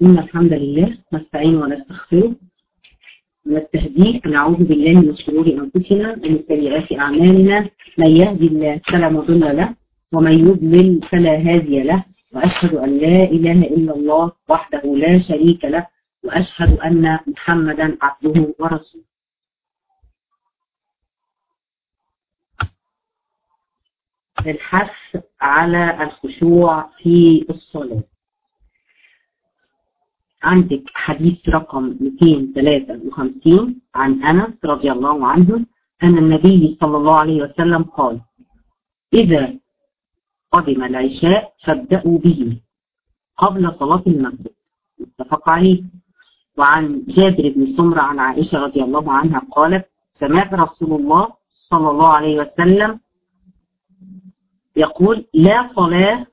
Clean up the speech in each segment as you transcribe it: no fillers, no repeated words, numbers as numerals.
إن الحمد لله نستعين ونستغفره ونستهديه ونعوذ بالله من شرور أنفسنا ومن سيئات أعمالنا. من يهدي الله فلا مضل له ومن يضلل فلا هادي له، وأشهد أن لا إله إلا الله وحده لا شريك له، وأشهد أن محمدا عبده ورسوله. الحث على الخشوع في الصلاة. عندك حديث رقم 253 عن أنس رضي الله عنه أن النبي صلى الله عليه وسلم قال: إذا قدم العشاء فابدأوا به قبل صلاة المغرب، متفق عليه. وعن جابر بن سمرة عن عائشة رضي الله عنها قالت: سمعت رسول الله صلى الله عليه وسلم يقول: لا صلاة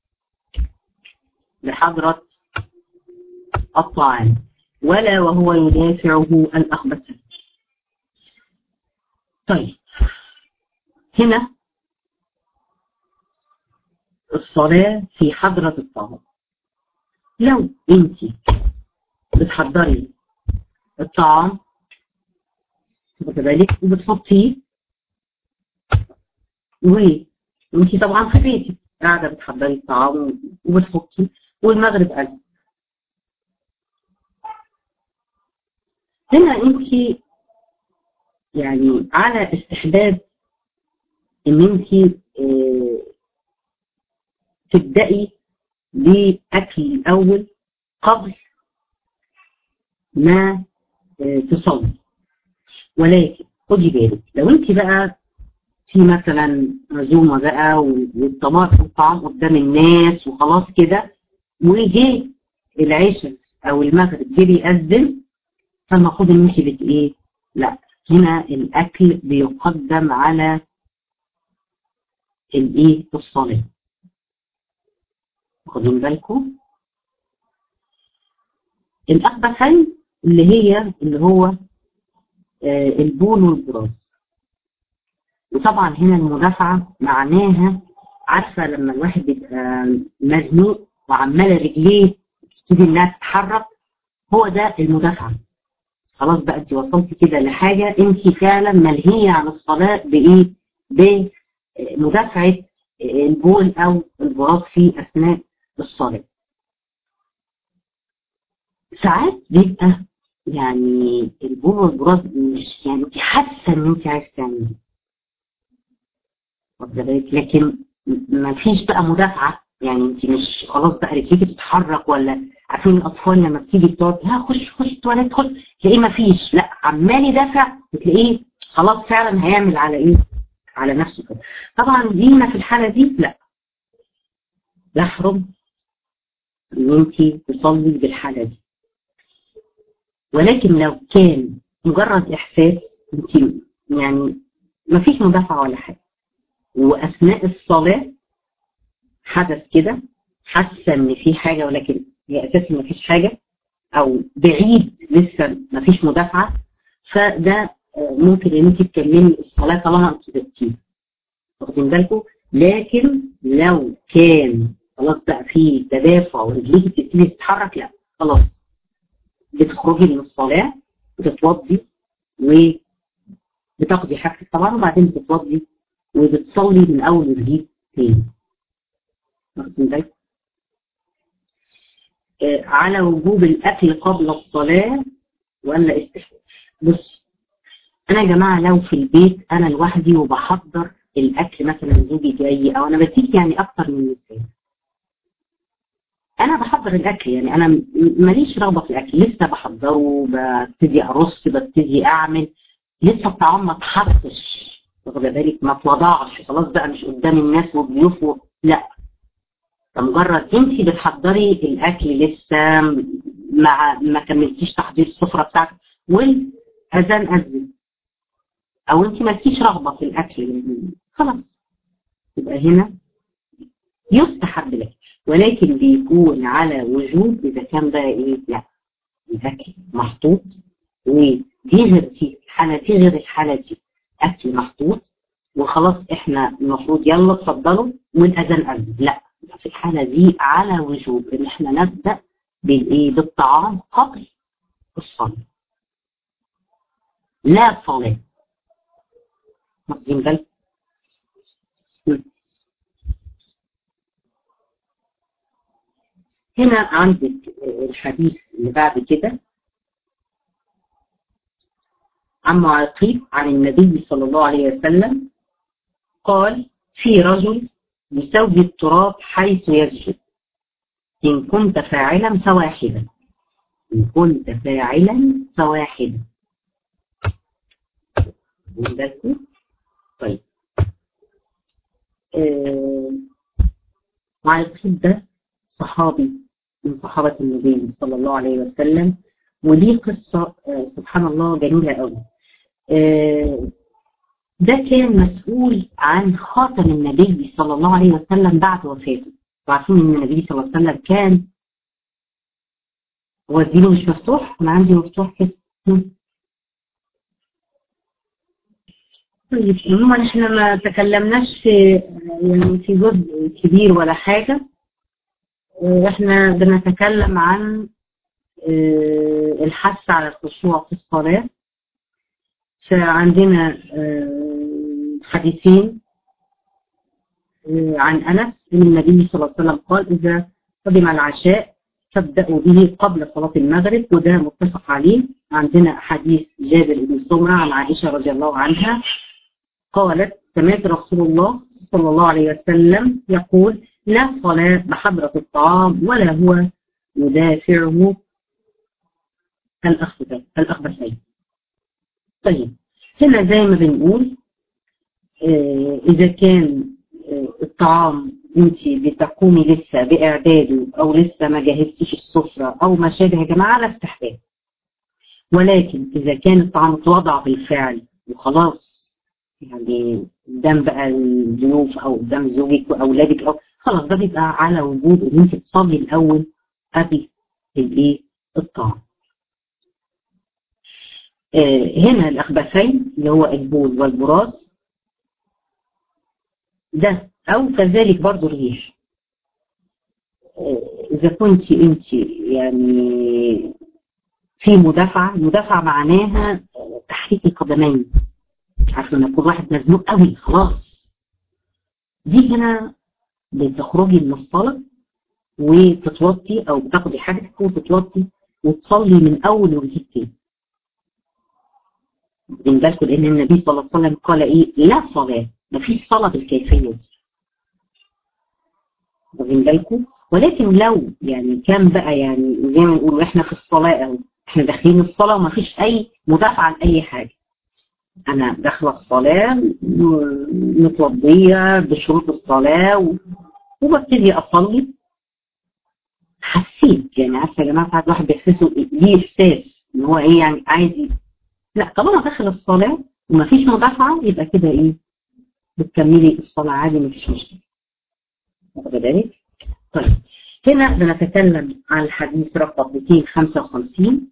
بحضرة الطعام ولا وهو يدافعه الأخبثان. طيب، هنا الصلاة في حضرة الطعام. لو انت بتحضري الطعام خد بالك وبتحطيه، وانت طبعا في بيتك قاعدة بتحضري الطعام وبتحطيه والمغرب قال، هنا انت يعني على استحباب ان انت تبدأي بأكل الأول قبل ما تصلي. ولكن خدي بالك لو انت بقى في مثلا عزومة بقى والطعام قدام الناس وخلاص كده، وجي العشاء او المغرب جه بيأذن، فالمفروض ان انت ايه؟ لا، هنا الاكل بيقدم على الايه؟ الصلاة. واخدين بالكم؟ الأخبثين اللي هو البول والبراز. وطبعا هنا المدافعة معناها، عارفة لما الواحد بيبقى مزنوق وعمالة رجليه تبتدي انها تتحرك، هو ده المدافعة. خلاص بقى انت وصلتي كده لحاجة انت فعلا ملهية عن الصلاة بايه؟ بمدافعة البول او البراز في اثناء الصلاة. ساعات بيبقى يعني البول والبراز مش يعني انت حاسة ان انت عايز تعملي، لكن ما فيش بقى مدافعة، يعني انت مش خلاص بقى رجليكي بتتحرك. ولا عارفين الاطفال لما بتيجي بتقعد ها خش التواليت خش، تلاقيه ما فيش، لا عمال يدافع وتلاقيه خلاص فعلا هيعمل على ايه؟ على نفسه كده. طبعا دينا في الحالة دي لا، يحرم ان انت تصلي بالحالة دي. ولكن لو كان مجرد احساس انت يعني ما فيش مدافعة ولا حاجة، واثناء الصلاة حدث كده، حاسة ان في حاجة ولكن هي اساسا ما فيش حاجة، او بعيد لسه ما فيش مدافعة، فده ممكن ان انت تكملي الصلاة طالما انت بدتيه. واخدين بالكم؟ لكن لو كان خلاص بقى في تدافع ورجليكي بتبتدي تتحرك، لا خلاص بتخرجي من الصلاة بتتوضي وبتقضي حاجتك طبعا، وبعدين بتتوضي وبتصلي من اول وجديد تاني. واخدين بالكم؟ على وجوب الاكل قبل الصلاة ولا استحباب. بص، انا يا جماعة لو في البيت انا لوحدي وبحضر الاكل، مثلا زوجي جاي او انا بديك يعني اكتر من مثال، انا بحضر الاكل، يعني انا ماليش رغبة في الاكل، لسه بحضره، ببتدي ارص، ببتدي اعمل، لسه الطعام ما اتحطش، واخده بالك، ما اتوضعش، خلاص بقى مش قدام الناس والضيوف لا، فمجرد انت بتحضري الاكل لسه ما كملتيش تحضير السفرة بتاعتك والاذان اذن، او انت مالكيش رغبة في الاكل، خلاص يبقى هنا يستحب لك. ولكن بيكون على وجوب اذا كان بقى ايه؟ لا، الاكل محطوط ودي غير دي، الحالة دي غير الحالة دي، اكل محطوط وخلاص احنا المفروض يلا اتفضلوا والاذان اذن، لا، في الحالة دي على وجوب ان احنا نبدأ بالطعام قبل الصلاة. لا صلاة. واخدين بالكم؟ هنا عندك الحديث اللي بعد كده عن معقيب عن النبي صلى الله عليه وسلم قال: في رجل يسوي التراب حيث يسجد، إن كنت فاعلا فواحدا. إن كنت فاعلا فواحدا. طيب. معقيب ده صحابي من صحابة النبي صلى الله عليه وسلم، وليه قصة سبحان الله جميلة قوي. ده كان مسؤول عن خاتم النبي صلى الله عليه وسلم بعد وفاته. وعارفين ان النبي صلى الله عليه وسلم كان وزينه مش مفتوح، انا عندي مفتوح كده. طيب عموما احنا ما تكلمناش في جزء كبير ولا حاجة. احنا بنتكلم عن الحث على الخشوع في الصلاة. فعندنا حديثين عن أنس أن النبي صلى الله عليه وسلم قال: إذا قدم العشاء فابدأوا به قبل صلاة المغرب، وده متفق عليه. عندنا حديث جابر بن سمرة عن عائشة رضي الله عنها قالت: سمعت رسول الله صلى الله عليه وسلم يقول: لا صلاة بحضرة الطعام ولا هو يدافعه الأخبثين. طيب هنا زي ما بنقول إذا كان الطعام انت بتقومي لسه بإعداده أو لسه ما جهزتيش السفرة أو ما شابه يا جماعة لا استحباب. ولكن إذا كان الطعام اتوضع بالفعل وخلاص، يعني قدام بقى الضيوف أو قدام زوجك وأولادك أو خلاص، ده بيبقى على وجوب إن انت تصلي الأول قبل الطعام. هنا الأخبثين اللي هو البول والبراز ده، أو كذلك برضو الريح. إذا كنت أنت يعني في مدافعة معناها تحريك القدمين، عارفة لما يكون واحد مزنوق قوي خلاص، دي هنا بتخرجي من الصلاة وتتوضي أو بتاخدي حاجتك وتتوضي وتصلي من أول وجديد تاني. واخدين بالكم لأن النبي صلى الله عليه وسلم قال إيه؟ لا صلاة، مفيش صلاة بالكيفية دي. واخدين بالكم؟ ولكن لو يعني كان بقى يعني زي ما نقول احنا في الصلاة أو احنا داخلين الصلاة ومفيش أي مدافعة لأي حاجة، أنا داخلة الصلاة متوضية بشروط الصلاة وببتدي أصلي، حسيت يعني عارفة يا جماعة ساعات الواحد بيحسسه ليه إحساس إن هو إيه يعني عايز، لا طالما داخل الصلاة ومفيش مدافعة يبقى كده إيه بتكملي الصلاة عادي مفيش مشكلة. واخدة بالك؟ طيب هنا بنتكلم عن الحديث رقم 255.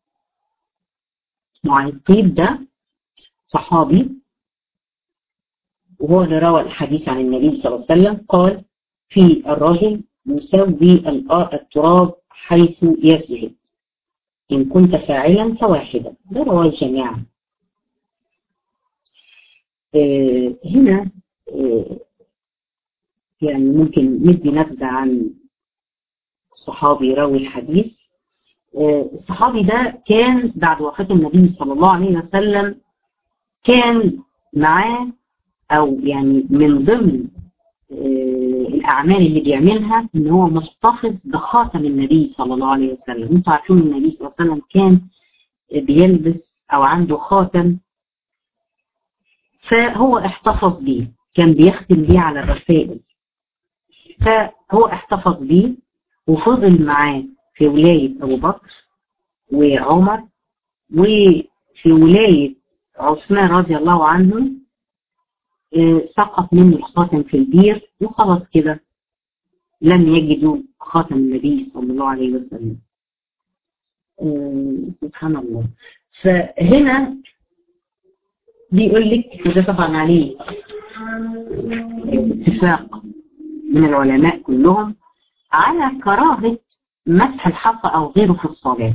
معقيب ده صحابي وهو اللي روى الحديث عن النبي صلى الله عليه وسلم قال: في الرجل يسوي التراب حيث يسجد، إن كنت فاعلا فواحدا. ده رواه الجماعة. هنا يعني ممكن ندي نبذة عن الصحابي راوي الحديث. الصحابي ده كان بعد وفاة النبي صلى الله عليه وسلم كان معاه أو يعني من ضمن الأعمال اللي بيعملها إن هو محتفظ بخاتم النبي صلى الله عليه وسلم. انتوا عارفين النبي صلى الله عليه وسلم كان بيلبس أو عنده خاتم، فهو احتفظ بيه، كان بيختم بيه على الرسائل، فهو احتفظ بيه وفضل معاه في ولاية أبو بكر وعمر، وفي ولاية عثمان رضي الله عنه سقط منه الخاتم في البير، وخلاص كده لم يجدوا خاتم النبي صلى الله عليه وسلم. سبحان الله. فهنا بيقول لك وده طبعا عليه اتفاق من العلماء كلهم على كراهة مسح الحصى أو غيره في الصلاة.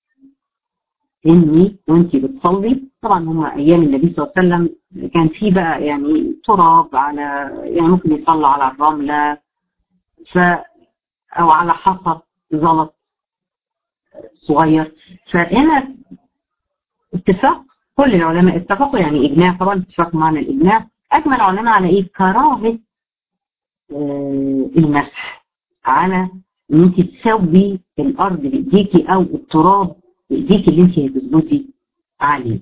إني وأنت بتصلي طبعا هم أيام النبي صلى الله عليه وسلم كان في بقى يعني تراب على، يعني ممكن يصلوا على الرملة أو على حصى زلط صغير. فهنا اتفاق كل العلماء اتفقوا، يعني إجماع طبعا، اتفاق معنى الإجماع، أجمع العلماء على إيه؟ كراهة المسح، على إن أنت تسوي الأرض بإيديكي أو التراب بإيديكي اللي أنت هتسجدي عليه.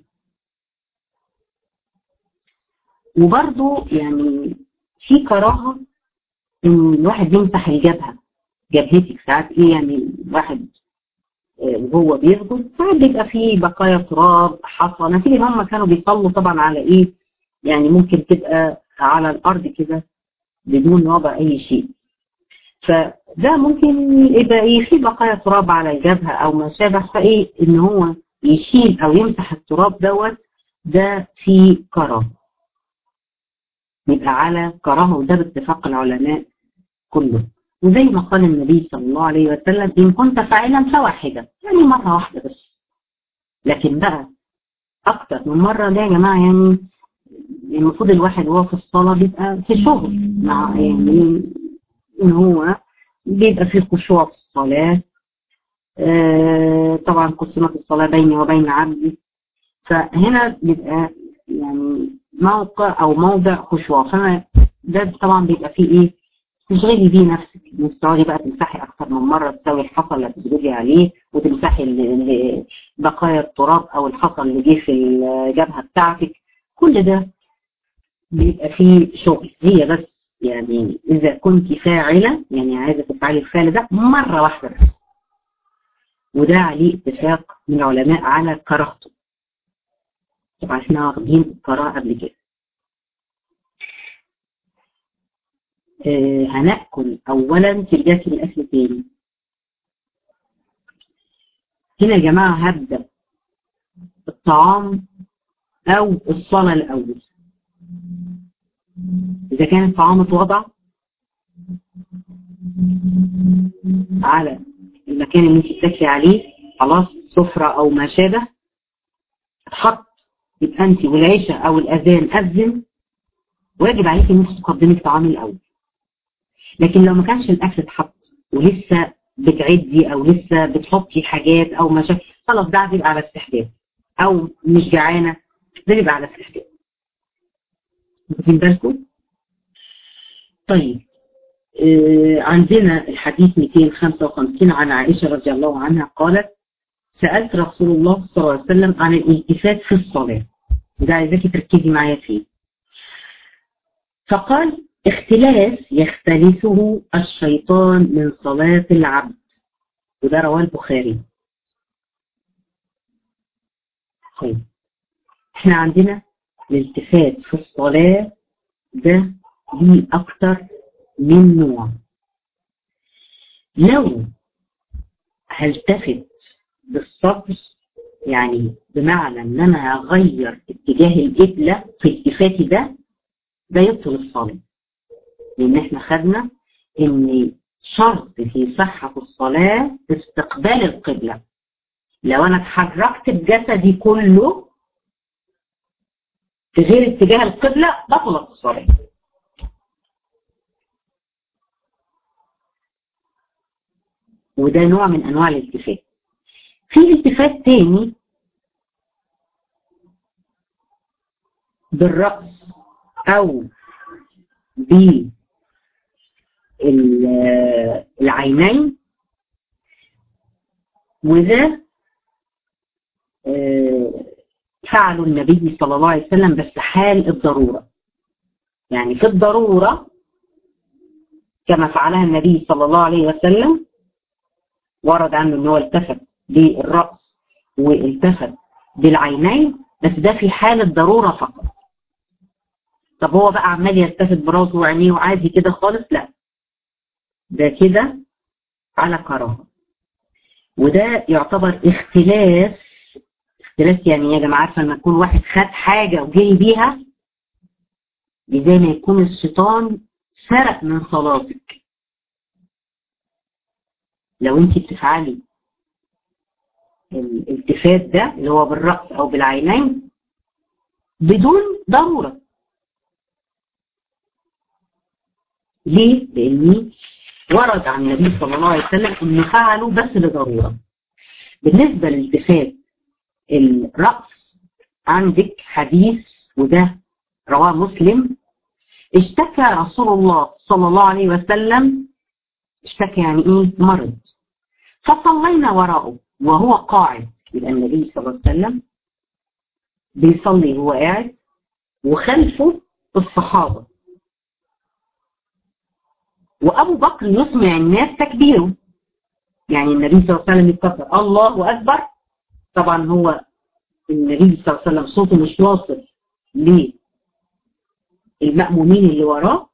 وبرضو يعني في كراهة إن الواحد يمسح الجبهة، جبهتك ساعات إيه يعني الواحد وهو بيسجد ساعات بيبقى فيه بقايا تراب حصى، نتيجة ان هم كانوا بيصلوا طبعا على ايه، يعني ممكن تبقى على الارض كده بدون وضع اي شيء، فده ممكن يبقى ايه في بقايا تراب على الجبهة او ما شابه، فايه ان هو يشيل او يمسح التراب دوت، ده في كراهه، يبقى على كراهه، وده باتفاق العلماء كله. وزي ما قال النبي صلى الله عليه وسلم إن كنت فاعلا فواحدة، يعني مرة واحدة بس، لكن بقى أكتر من مرة ده يا جماعة يعني المفروض الواحد وهو في الصلاة بيبقى في شغل مع يعني إن هو بيبقى فيه خشوع في الصلاة. طبعا قسمت الصلاة بيني وبين عبدي، فهنا بيبقى يعني موقع أو موضع خشوع، فما ده طبعا بيبقى فيه إيه تشغلي بيه نفسك، مش تقعدي بقى تمسحي اكتر من مره، تسوي الحصى اللي هتسجدي عليه وتمسحي بقايا التراب او الحصى اللي جه في الجبهه بتاعتك، كل ده بيبقى فيه شغل. هي بس يعني اذا كنت فاعله يعني عايزه تفعلي الفعل ده مره واحده بس، وده عليه اتفاق من العلماء على كراهته. طبعا احنا واخدين الكراهه قبل كده. هناكل اولا ترجعي للاكل تاني. هنا يا جماعه هبدا الطعام او الصلاه الاول. اذا كان الطعام اتوضع على المكان اللي انت بتاكلي عليه خلاص، سفره او ما شابه اتحط، يبقى انت والعشاء او الاذان اذن، واجب عليك ان انت تقدمي الطعام الاول. لكن لو ما كانش الاكل اتحط ولسه بتعدي او لسه بتحطي حاجات او ما شابه، خلاص ده بيبقى على استحباب، او مش جعانه ده بيبقى على استحباب. واخدين بالكم؟ طيب عندنا الحديث 255 عن عائشة رضي الله عنها قالت سألت رسول الله صلى الله عليه وسلم عن الالتفات في الصلاة، وده عايزاكي تركزي معايا فيه. فقال اختلاس يختلسه الشيطان من صلاة العبد، وده رواه البخاري. طيب احنا عندنا الالتفات في الصلاة ده ليه أكتر من نوع. لو هلتفت بالصدر يعني بمعنى ان انا هغير اتجاه القبلة في التفاتي ده يبطل الصلاة، لان احنا خدنا ان شرط في صحة الصلاة استقبال القبلة. لو انا اتحركت بجسدي كله في غير اتجاه القبلة بطلت الصلاة. وده نوع من انواع الالتفات. في التفات تاني بالرأس او بالعينين، وده فعله النبي صلى الله عليه وسلم بس حال الضرورة. يعني في الضرورة كما فعلها النبي صلى الله عليه وسلم، ورد عنه ان هو التفت بالرأس والتفت بالعينين، بس ده في حال الضرورة فقط. طب هو بقى عمال يلتفت براسه وعينيه وعادي كده خالص؟ لا، ده كده على كراهه، وده يعتبر اختلاس. اختلاس يعني يا جماعه عارفه لما يكون واحد خد حاجه وجري بيها، زي ما يكون الشيطان سرق من صلاتك. لو انت بتفعلي الالتفات ده اللي هو بالرأس او بالعينين بدون ضرورة. ليه؟ لأن ورد عن النبي صلى الله عليه وسلم انه فعلوا بس لضرورة. بالنسبة لالتفات الرأس عندك حديث وده رواه مسلم، اشتكى رسول الله صلى الله عليه وسلم، اشتكى يعني ايه؟ مرض، فصلينا وراءه وهو قاعد. يبقى النبي صلى الله عليه وسلم بيصلي وهو قاعد وخلفه الصحابة، وأبو بكر يسمع الناس تكبيره. يعني النبي صلى الله عليه وسلم يكبر الله أكبر، طبعا هو النبي صلى الله عليه وسلم صوته مش واصل للمأمومين اللي وراه،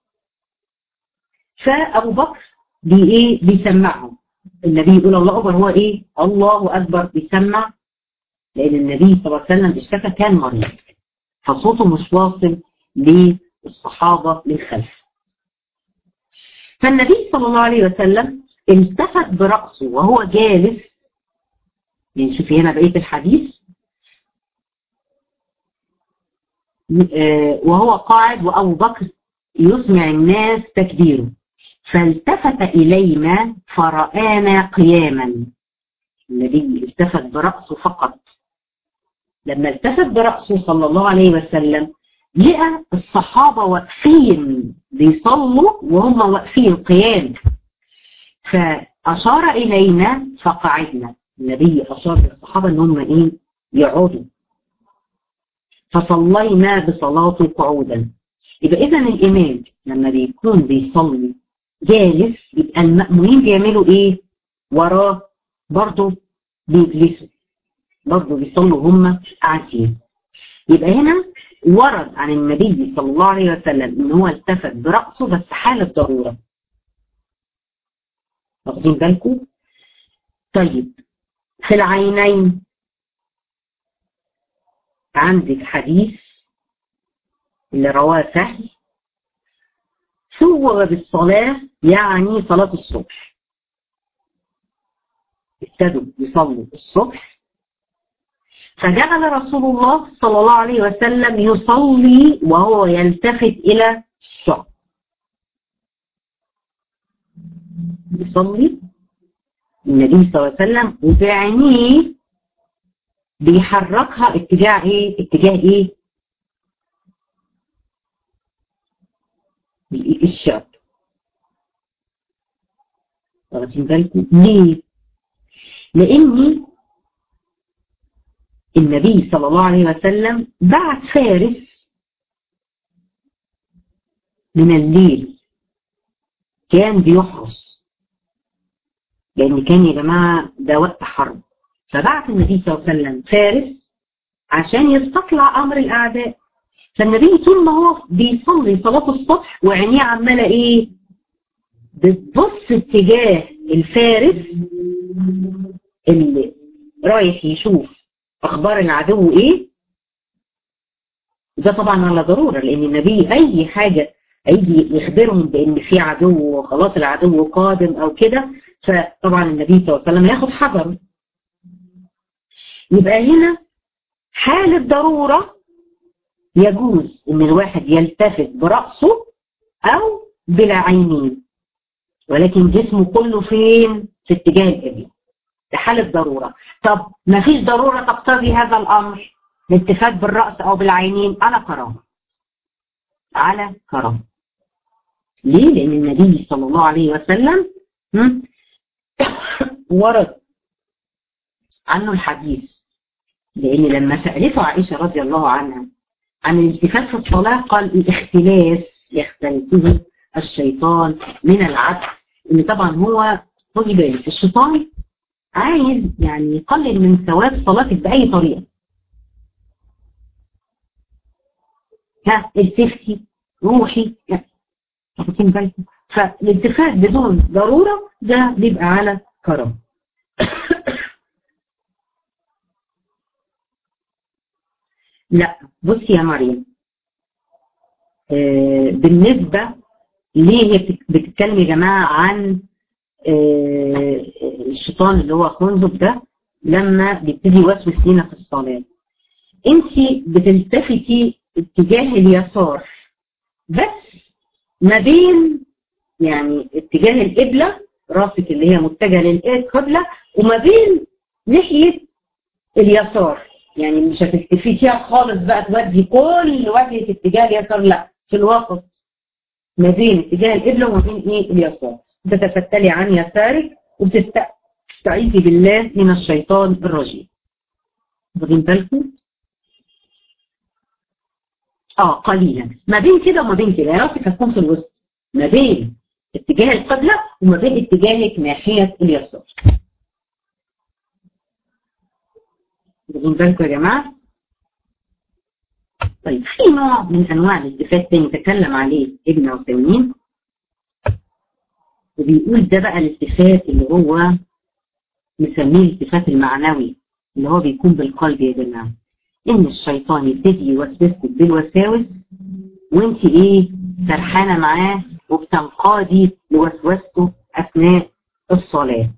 فأبو بكر بيسمعهم. النبي يقول الله أكبر، هو الله أكبر بيسمع، لأن النبي صلى الله عليه وسلم اشتكى كان مريض، فصوته مش واصل للصحابة من خلف. فالنبي صلى الله عليه وسلم التفت برأسه وهو جالس، يعني شوفي هنا بقية الحديث، وهو قاعد وأبو بكر يسمع الناس تكبيره، فالتفت إلينا فرآنا قياما. النبي التفت برأسه فقط. لما التفت برأسه صلى الله عليه وسلم لقى الصحابة واقفين بيصلوا وهم واقفين قيام، فأشار إلينا فقعدنا. النبي أشار للصحابة ان هم يقعدوا، فصلينا بصلاته قعودا. يبقى إذن الإمام لما بيكون بيصلي جالس، يبقى المأمومين بيعملوا وراه برضه بيجلسوا، برضه بيصلوا هم قاعدين. يبقى هنا ورد عن النبي صلى الله عليه وسلم ان هو التفت برأسه بس حالة ضرورة. واخدين بالكم؟ طيب في العينين عندك حديث اللي رواه سهل، ثوب بالصلاة يعني صلاة الصبح. ابتدوا يصلوا الصبح، فجعل رسول الله صلى الله عليه وسلم يصلي وهو يلتفت إلى الشعب. يصلي النبي صلى الله عليه وسلم وبعينيه بيحركها اتجاه اتجاه الشعب. واخدين بالكم ليه؟ لأن النبي صلى الله عليه وسلم بعت فارس من الليل كان بيحرس، لأن كان يا جماعة ده وقت حرب، فبعت النبي صلى الله عليه وسلم فارس عشان يستطلع أمر الأعداء. فالنبي طول ما هو بيصلي صلاة الصبح وعينيه عمالة بتبص اتجاه الفارس اللي رايح يشوف أخبار العدو ده طبعا على ضرورة، لأن النبي أي حاجة هيجي يخبرهم بأن في عدو وخلاص العدو قادم أو كده، فطبعا النبي صلى الله عليه وسلم ياخد حذره. يبقى هنا حالة ضرورة يجوز ان الواحد يلتفت برأسه او بالعينين، ولكن جسمه كله فين؟ في اتجاه القبلة. ده حالة ضرورة. طب ما فيش ضرورة تقتضي هذا الامر، الالتفات بالرأس او بالعينين على كرامة، على كرامة. ليه؟ لان النبي صلى الله عليه وسلم ورد عنه الحديث، لان لما سألته عائشة رضي الله عنها عن الالتفات في الصلاة قال الاختلاس يختلسه الشيطان من العبد. ان طبعا هو خدي بالك الشيطان عايز يعني يقلل من ثواب صلاتك بأي طريقة. التفتي روحي، واخدين بالكم؟ فالالتفات بدون ضرورة ده بيبقى على كرم. لا بصي يا مريم، بالنسبة ليه هي بتتكلم يا جماعة عن الشيطان اللي هو خنزب ده لما بيبتدي يوسوس لينا في الصلاة، انت بتلتفتي اتجاه اليسار بس ما بين يعني اتجاه القبلة، راسك اللي هي متجهة للقبلة، وما بين ناحية اليسار، يعني مش هتلتفتيها خالص بقى تودي كل وجهك اتجاه اليسار، لا، في الوسط ما بين اتجاه القبلة وما بين ايه اليسار، تتفتلي عن يسارك وبتستعيذي بالله من الشيطان الرجيم. واخدين بالكم؟ قليلا ما بين كده وما بين كده، يعني راسك هتكون في الوسط ما بين اتجاه القبلة وما بين اتجاهك ناحية اليسار. واخدين بالكم يا جماعة؟ طيب في نوع من انواع الالتفات تاني تكلم عليه ابن عثيمين، وبيقول ده بقى الالتفات اللي هو مسميه الالتفات المعنوي، اللي هو بيكون بالقلب يا جماعة. ان الشيطان يبتدي يوسوسك بالوساوس وانت ايه سرحانة معاه وبتنقادي لوسوسته اثناء الصلاة.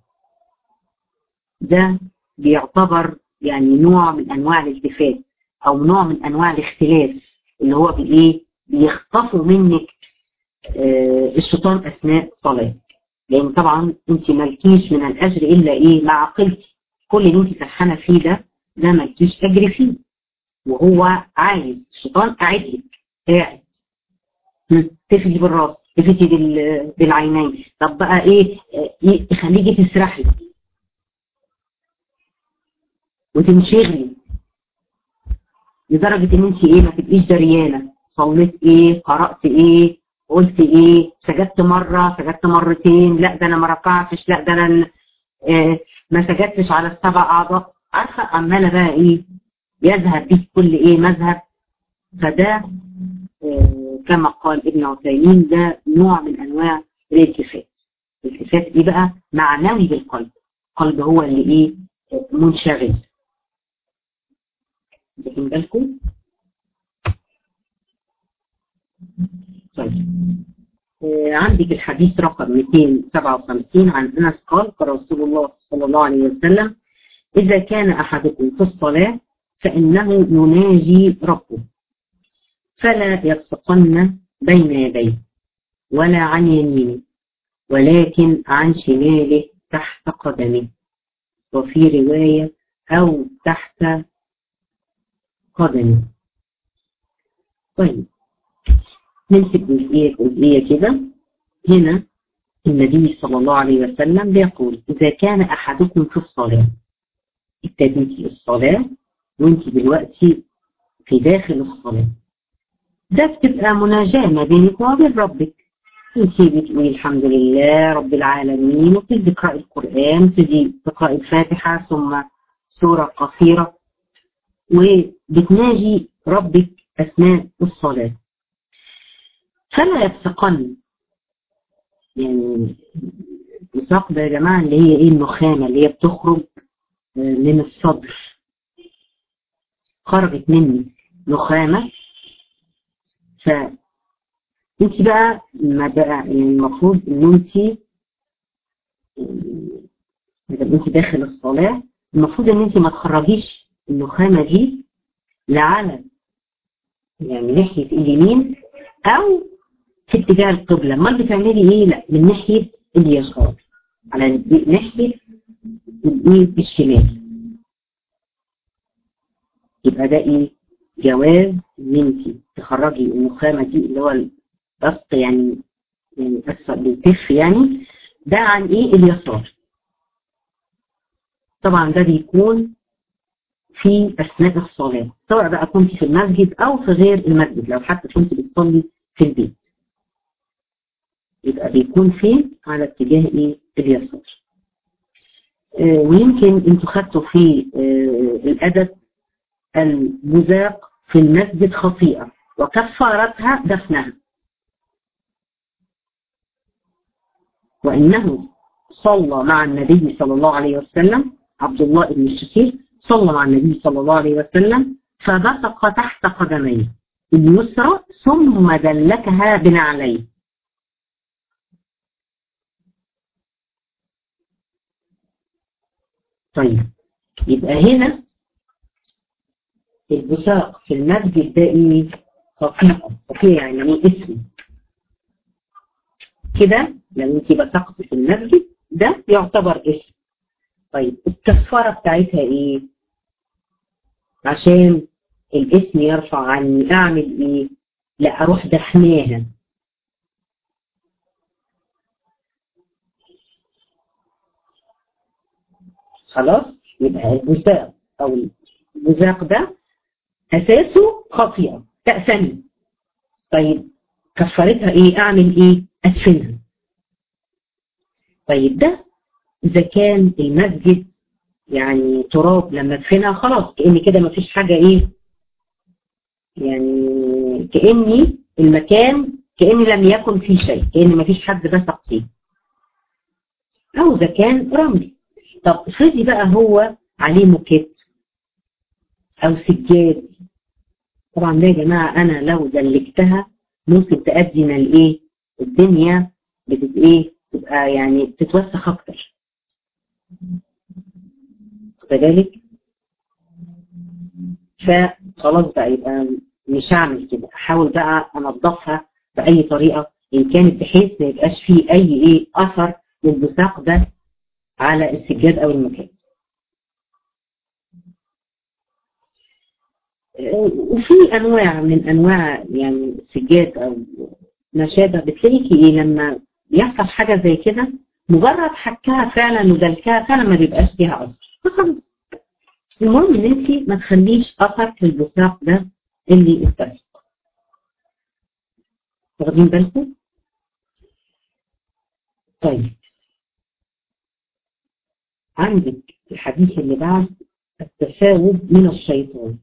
ده بيعتبر يعني نوع من انواع الالتفات او نوع من انواع الاختلاس، اللي هو بايه بيخطفوا منك الشيطان اثناء صلاتك، لان طبعا انت مالكيش من الاجر الا ايه مع عقلتي، كل اللي انت سرحانه فيه ده مالكيش اجر فيه، وهو عايز الشيطان قاعد لك قاعد تفدي بالراس تفدي بالعينين، طب بقى ايه يخليكي تسرحي وتنشغلي لدرجه ان انت ايه ما تبقيش دريانه صليت ايه، قرات ايه، قلت ايه، سجدت مره، سجدت مرتين، لا ده انا ما ركعتش، لا ده انا ما سجدتش على السبع اعضاء، عارفه عماله بقى ايه يذهب بيك كل ايه مذهب. فده كما قال ابن عثيمين ده نوع من انواع الالتفات. الالتفات دي بقى معنوي بالقلب، القلب هو اللي ايه منشغل. واخدين بالكم؟ طيب عندك الحديث رقم 257 عن انس قال رسول الله صلى الله عليه وسلم: اذا كان احدكم في الصلاه فانه يناجي ربه فلا يبصقن بين يديه ولا عن يمينه ولكن عن شماله تحت قدمه، وفي رواية أو تحت قدمه. طيب نمسك جزئية كده. هنا النبي صلى الله عليه وسلم بيقول: إذا كان أحدكم في الصلاة، ابتديتي الصلاة وانت دلوقتي في داخل الصلاة، ده بتبقى مناجاة ما بينك وبين ربك، انت بتقولي الحمد لله رب العالمين وبتبدي تقرأي القرآن، بتبدي تقرأي الفاتحة ثم سورة قصيرة وبتناجي ربك أثناء الصلاة. فلا يبصقن، يعني البصاق ده يا جماعة اللي هي ايه النخامة اللي هي بتخرج من الصدر، خرجت مني نخامة، فانت بقى ما بقى يعني المفروض ان انت داخل الصلاة المفروض ان انت ما تخرجيش النخامة دي لعلى يعني ناحية اليمين او في اتجاه القبلة، امال بتعملي ايه؟ لا من ناحية اليسار على ناحية الشمال. يبقى ده ايه؟ جواز ان انت تخرجي النخامة دي اللي هو البسط يعني اسفل بالكف يعني ده عن ايه؟ اليسار. طبعا ده بيكون في اثناء الصلاة، سواء بقى كنت في المسجد او في غير المسجد، لو حتى كنت بتصلي في البيت يبقى بيكون فين؟ على اتجاه ايه؟ اليسار. ويمكن انتوا خدتوا في الادب المزاق في المسجد خطيئة وكفارتها دفنها، وانه صلى مع النبي صلى الله عليه وسلم، عبد الله بن الشخير صلى مع النبي صلى الله عليه وسلم فبصق تحت قدميه اليسرى ثم دلكها بنعليه. طيب يبقى هنا البصاق في المسجد ده ايه؟ خطيئة يعني ايه؟ اسم كده. لو انت بصقت في المسجد ده يعتبر اسم. طيب الكفارة بتاعتها ايه؟ عشان الاسم يرفع عني اعمل ايه؟ لا اروح دفناها. خلاص يبقى البزاق او البزاق ده اساسه خطيئة تأثمي. طيب كفارتها ايه؟ اعمل ايه؟ ادفنها. طيب ده اذا كان المسجد يعني تراب، لما ادفنها خلاص كأن كده مفيش حاجة ايه، يعني كأني المكان كأن لم يكن فيه شيء، كأن مفيش حد بثق فيه. او اذا كان رمل. طب افرضي بقى هو عليه موكيت او سجاد، طبعا ده يا جماعة انا لو دلكتها ممكن تأدينا لايه؟ الدنيا ايه تبقى يعني بتتوسخ اكتر. كذلك فخلاص بقى يبقى مش هعمل كده، احاول بقى انظفها باي طريقه ان كانت، بحيث ما يبقاش فيه اي ايه اثر للبصاق ده على السجاد او المكان. وفي انواع من انواع يعني السجاد او ما شابه، بتلاقيكي ايه لما بيحصل حاجه زي كده مجرد حكها فعلا ودلكها فعلا ما بيبقاش فيها اثر. المهم ان انت ما تخليش اثر للبصاق ده اللي اتسق. واخدين بالكم؟ طيب عندك الحديث اللي بعد التثاؤب من الشيطان،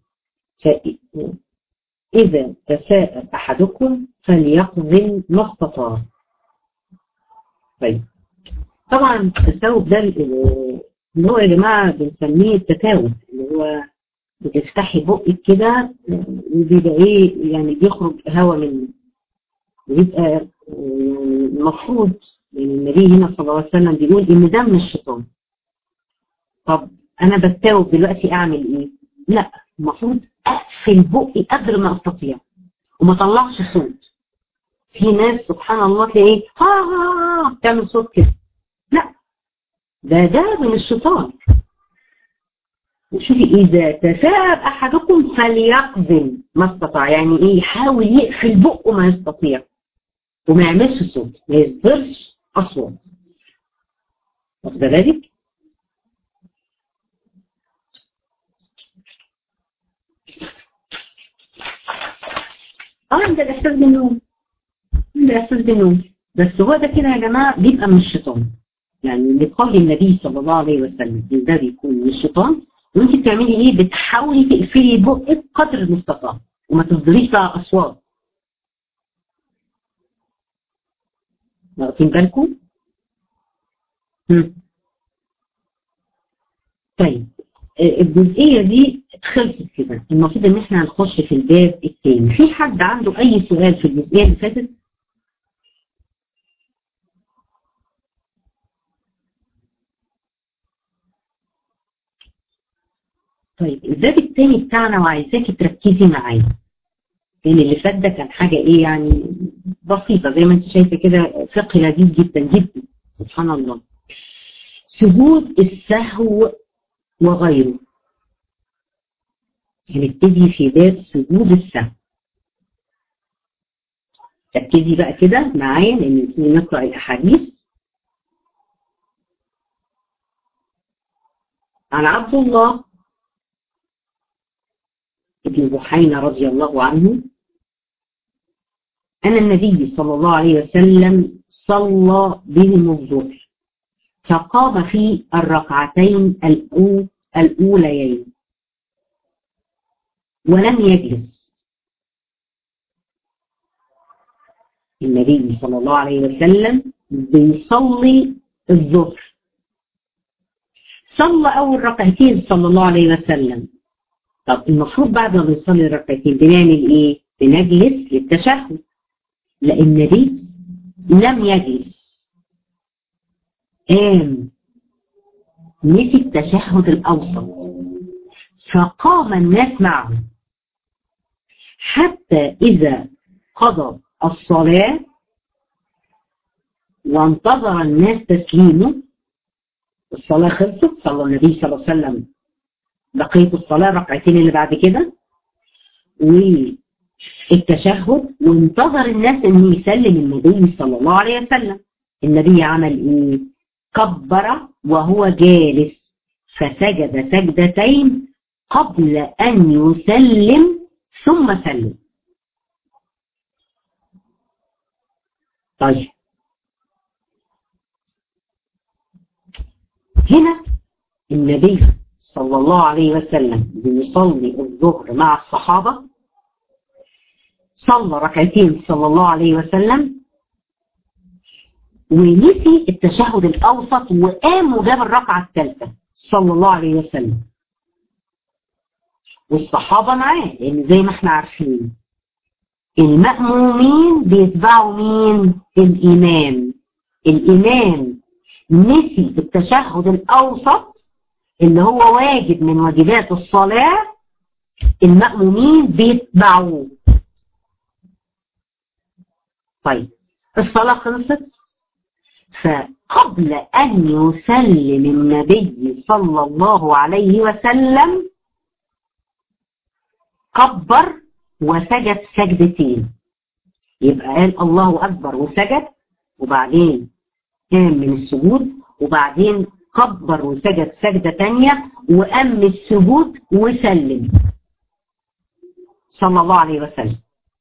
فإذا تثاءب أحدكم فليقضم ما استطاع. طيب طبعا التثاؤب ده اللي هو يا جماعة بنسميه التثاؤب، اللي هو بتفتحي بقك كده وبيبقى ايه يعني بيخرج هواء من، بيبقى يعني المفروض يعني النبي هنا صلى الله عليه وسلم بيقول ان ده من الشيطان. طب انا بتاوب دلوقتي اعمل ايه؟ لا المفروض اقفل بقي قدر ما استطيع وما طلعش صوت. في ناس سبحان الله تلاقي ها ها ها تعمل صوت كده، لا ده من الشيطان. شوفي اذا تثاءب احدكم فليقزم ما استطاع، يعني ايه؟ يحاول يقفل بقه ما يستطيع وما يعملش صوت، ما يصدرش اصوات. واخد بالك؟ ده الاحساس بالنوم، ده احساس بالنوم، بس هو ده كده يا جماعه بيبقى من الشيطان. يعني لقول النبي صلى الله عليه وسلم ان ده بيكون من الشيطان، وانت بتعملي ايه؟ بتحاولي تقفلي بقك قدر المستطاع وما تصدريش بقى اصوات. واخدين بالكم؟ طيب الجزئيه دي خلصت كده، المفروض ان احنا هنخش في الباب الثاني. في حد عنده اي سؤال في الجزئيه اللي فاتت؟ طيب الباب الثاني بتاعنا وعايزاكي تركزي معايا، لان اللي فات ده كان حاجه ايه يعني بسيطه زي ما انت شايفه كده، فقه لذيذ جدا جدا سبحان الله. سجود السهو وغيره، هنبتدي في باب سجود السهو. ركزي بقى كده معايا لان نبتدي نقرا الاحاديث. عن عبد الله بن بحينة رضي الله عنه أن النبي صلى الله عليه وسلم صلى بهم الظهر فقام في الركعتين الأوليين ولم يجلس. النبي صلى الله عليه وسلم بيصلي الظهر، صلى أول ركعتين صلى الله عليه وسلم. طب المفروض بعد ما بنصلي الركعتين بنعمل إيه؟ بنجلس للتشهد. لا النبي لم يجلس، قام نسي التشهد الأوسط، فقام الناس معه حتى إذا قضى الصلاة وانتظر الناس تسليمه. الصلاة خلصت، صلى النبي صلى الله عليه وسلم بقية الصلاة ركعتين اللي بعد كده والتشهد، وانتظر الناس ان يسلم النبي صلى الله عليه وسلم. النبي عمل ايه؟ كبر وهو جالس فسجد سجدتين قبل ان يسلم ثم سلم. طيب هنا النبي صلى الله عليه وسلم بيصلي الظهر مع الصحابة، صلى ركعتين صلى الله عليه وسلم ونسي التشهد الأوسط وقام وجاب الركعة الثالثة صلى الله عليه وسلم، والصحابة معاه، لأن زي ما احنا عارفين المأمومين بيتبعوا مين؟ الإمام. الإمام نسي التشهد الأوسط اللي هو واجب من واجبات الصلاة، المأمومين بيتبعوه. طيب الصلاة خلصت، فقبل أن يسلم النبي صلى الله عليه وسلم كبر وسجد سجدتين. يبقى قال الله أكبر وسجد، وبعدين قام من السجود، وبعدين كبر وسجد سجدة تانية وقام من السجود وسلم صلى الله عليه وسلم.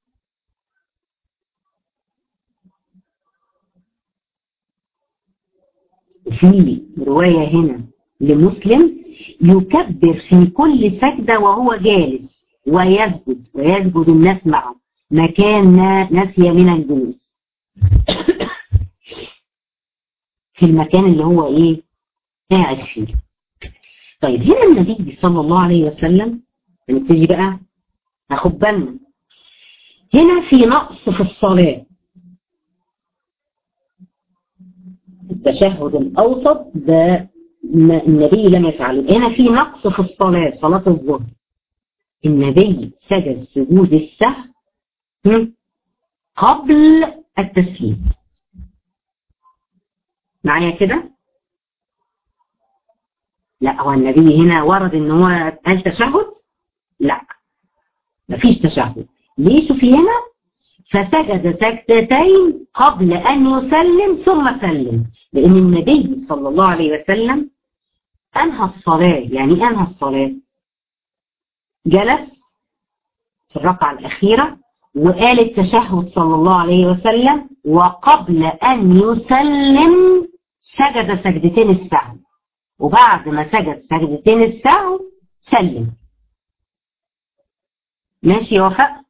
في رواية هنا لمسلم يكبر في كل سجدة وهو جالس ويسجد الناس معه مكان نسي من الجلوس في المكان اللي هو ايه قاعد فيه. طيب هنا النبي صلى الله عليه وسلم هنبتدي بقى ناخد بالنا هنا في نقص في الصلاة. التشهد الأوسط ده النبي لم يفعله. هنا في نقص في الصلاة، صلاة الظهر النبي سجد سجود السهو قبل التسليم. معايا كده؟ لا، هو النبي هنا ورد ان هو قال تشهد؟ لا، مفيش تشهد. ليه؟ شوفي هنا فسجد سجدتين قبل أن يسلم ثم سلم، لأن النبي صلى الله عليه وسلم أنهى الصلاة. يعني أنهى الصلاة، جلس في الركعة الأخيرة وقال التشهد صلى الله عليه وسلم، وقبل أن يسلم سجد سجدتين السهو، وبعد ما سجد سجدتين السهو سلم. ماشي يا وفاء؟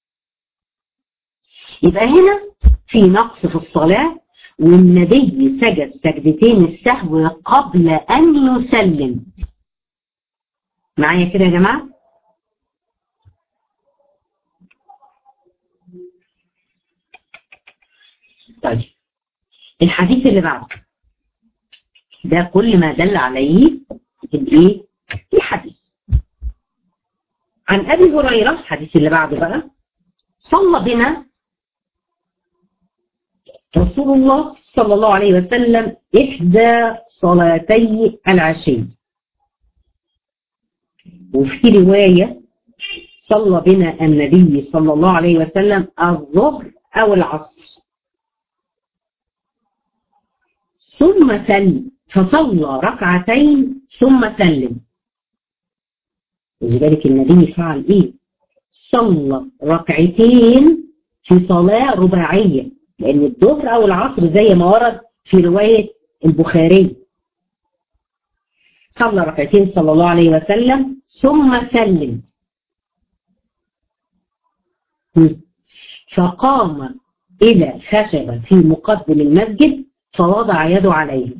يبقى هنا في نقص في الصلاة، والنبي سجد سجدتين السهو قبل أن يسلم. معايا كده يا جماعة؟ طيب الحديث اللي بعده ده كل ما دل عليه الايه؟ الحديث عن أبي هريرة. الحديث اللي بعده بقى، صلى بنا رسول الله صلى الله عليه وسلم إحدى صلاتي العشي. وفي رواية صلى بنا النبي صلى الله عليه وسلم الظهر أو العصر، ثم سلم فصلى ركعتين ثم سلم. خدي بالك النبي فعل ايه؟ صلى ركعتين في صلاة رباعية، لأن الظهر أو العصر زي ما ورد في رواية البخاري. صلى ركعتين صلى الله عليه وسلم ثم سلم، فقام إلى خشبة في مقدم المسجد فوضع يده عليه.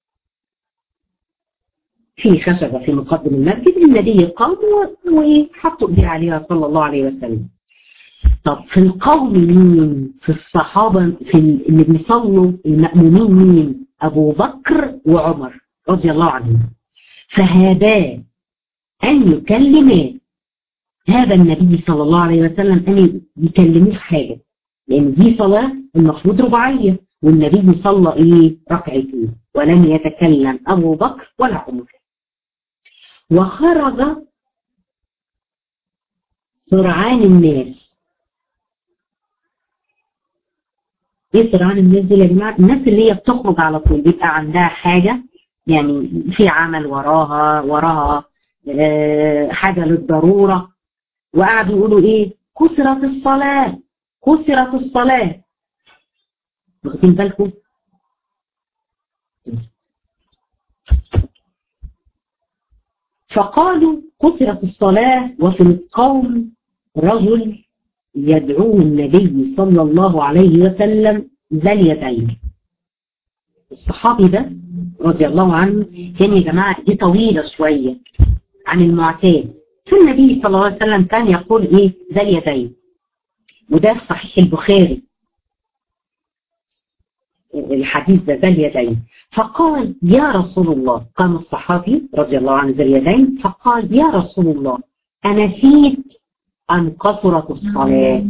في خشبة في مقدم المسجد، النبي قام وحط ايديه عليها صلى الله عليه وسلم. طب في القوم مين؟ في الصحابة، في اللي بيصلوا المأمومين مين؟ أبو بكر وعمر رضي الله عنهم. فهابا أن يكلما، هذا النبي صلى الله عليه وسلم أن يكلموه في حاجة، لأن دي صلاة المفروض رباعية، والنبي صلى ركعتين، ولم يتكلم أبو بكر ولا عمر. وخرج سرعان الناس. ايه سرعان الناس دي يا جماعه؟ الناس اللي هي بتخرج على طول، بيبقى عندها حاجه، يعني في عمل وراها حاجه للضروره، وقعدوا يقولوا ايه؟ كسرت الصلاه، كسرت الصلاه. واخدين بالكم؟ فقالوا كسرت الصلاه، وفي القوم رجل يدعوه النبي صلى الله عليه وسلم ذا اليدين. الصحابي ده رضي الله عنه كان يا جماعة دي طويلة شوية عن المعتاد، فالنبي صلى الله عليه وسلم كان يقول ايه؟ ذا اليدين، وده في صحيح البخاري الحديث ده ذا اليدين. فقال يا رسول الله، قام الصحابي رضي الله عنه ذا اليدين فقال يا رسول الله أنسيت أن قصرت الصلاة.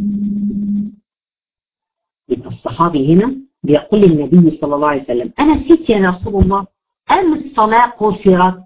يبقى الصحابي هنا بيقول للنبي صلى الله عليه وسلم أنا نسيت يا رسول الله أم الصلاة قصرت؟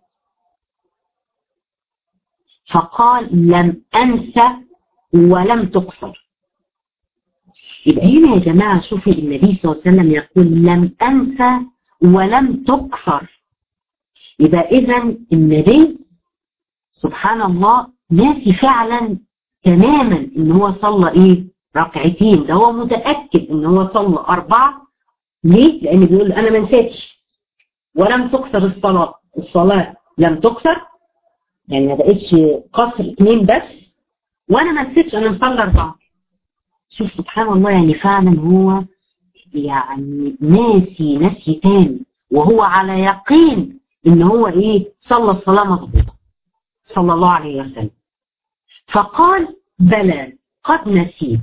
فقال لم أنسى ولم تقصر. يبقى هنا يا جماعة شوفوا النبي صلى الله عليه وسلم يقول لم أنسى ولم تقصر، يبقى إذن النبي سبحان الله ناسي فعلا تماما إن هو صلى ركعتين، ده هو متأكد إن هو صلى 4. ليه؟ لأن بيقول أنا ما نسيتش ولم تقصر الصلاة، الصلاة لم تقصر، يعني ما بقتش قصر 2 بس، وأنا ما نسيتش أنا مصلى 4. شوف سبحان الله، يعني فعلا هو يعني ناسي تاني، وهو على يقين إن هو صلى الصلاة مظبوطة صلى الله عليه وسلم. فقال بلى قد نسيت.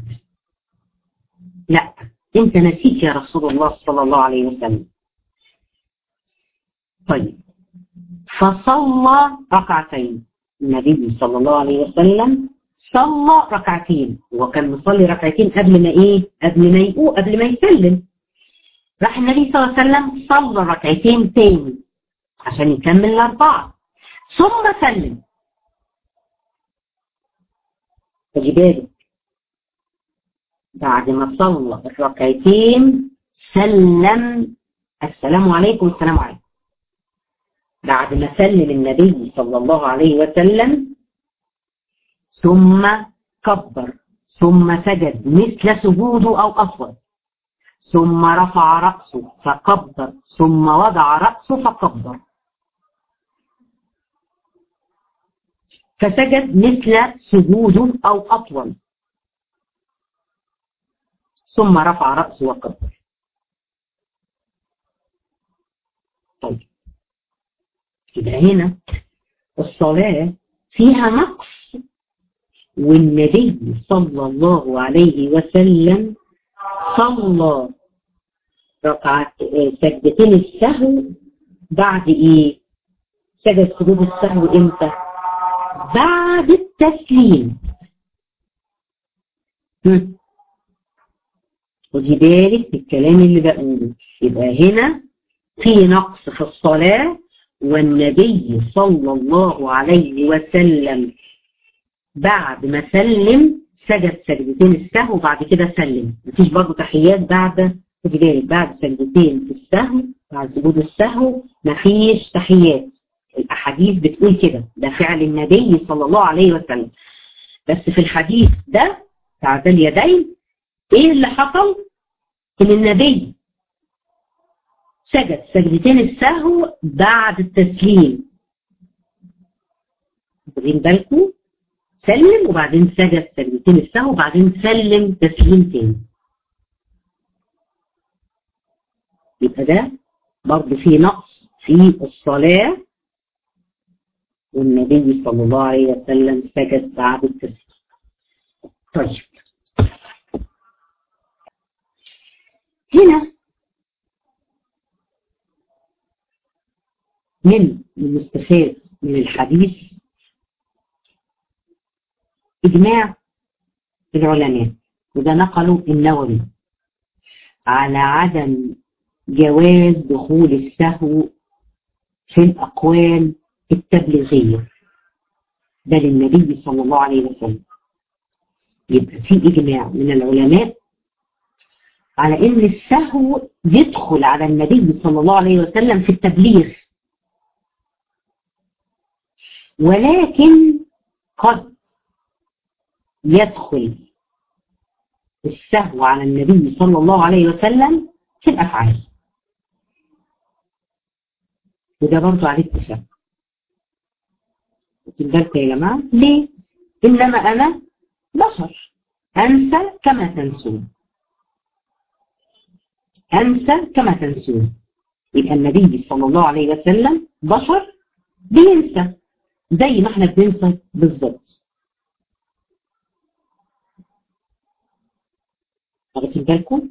لا انت نسيت يا رسول الله صلى الله عليه وسلم. طيب فصلى ركعتين، النبي صلى الله عليه وسلم صلى ركعتين، وكان مصلي ركعتين قبل ما قبل ما يسلم. راح النبي صلى الله عليه وسلم صلى ركعتين تاني عشان يكمل 4 ثم سلم. خدي بالك، بعد ما صلى الركعتين سلم السلام عليكم السلام عليكم. بعد ما سلم النبي صلى الله عليه وسلم ثم كبر، ثم سجد مثل سجوده أو أطول، ثم رفع رأسه فكبر، ثم وضع رأسه فكبر، فسجد مثل سجوده أو أطول، ثم رفع رأسه وكبر. طيب يبقى هنا الصلاة فيها نقص، والنبي صلى الله عليه وسلم صلى سجدتين السهو بعد سجد سجود السهو امتى؟ بعد التسليم. خدي بالك بالكلام اللي بقوله، يبقى هنا في نقص في الصلاة، والنبي صلى الله عليه وسلم بعد ما سلم سجد سجدتين السهو وبعد كده سلم. مفيش برضه تحيات بعد، خدي بالك بعد سجدتين السهو بعد سجود السهو مفيش تحيات، الأحاديث بتقول كده، ده فعل النبي صلى الله عليه وسلم. بس في الحديث ده بتاع ذا اليدين ايه اللي حصل؟ ان النبي سجد سجدتين السهو بعد التسليم، واخدين بالكم؟ سلم وبعدين سجد سجدتين السهو وبعدين سلم تسليم تاني. يبقى ده برضه فيه نقص في الصلاة، والنبي صلى الله عليه وسلم سجد بعد التسليم. طيب هنا من المستفاد من الحديث إجماع العلماء، وده نقله النووي، على عدم جواز دخول السهو في الأقوال التبليغية، ده للنبي صلى الله عليه وسلم. يبقى في إجماع من العلماء على إن السهو يدخل على النبي صلى الله عليه وسلم في التبليغ، ولكن قد يدخل السهو على النبي صلى الله عليه وسلم في الأفعال، وده برضو عليه اتفاق. واخدين بالكم يا جماعة؟ ليه؟ إنما أنا بشر أنسى كما تنسون، أنسى كما تنسون. يبقى النبي صلى الله عليه وسلم بشر بينسى زي ما احنا بننسى بالظبط. واخدين بالكم؟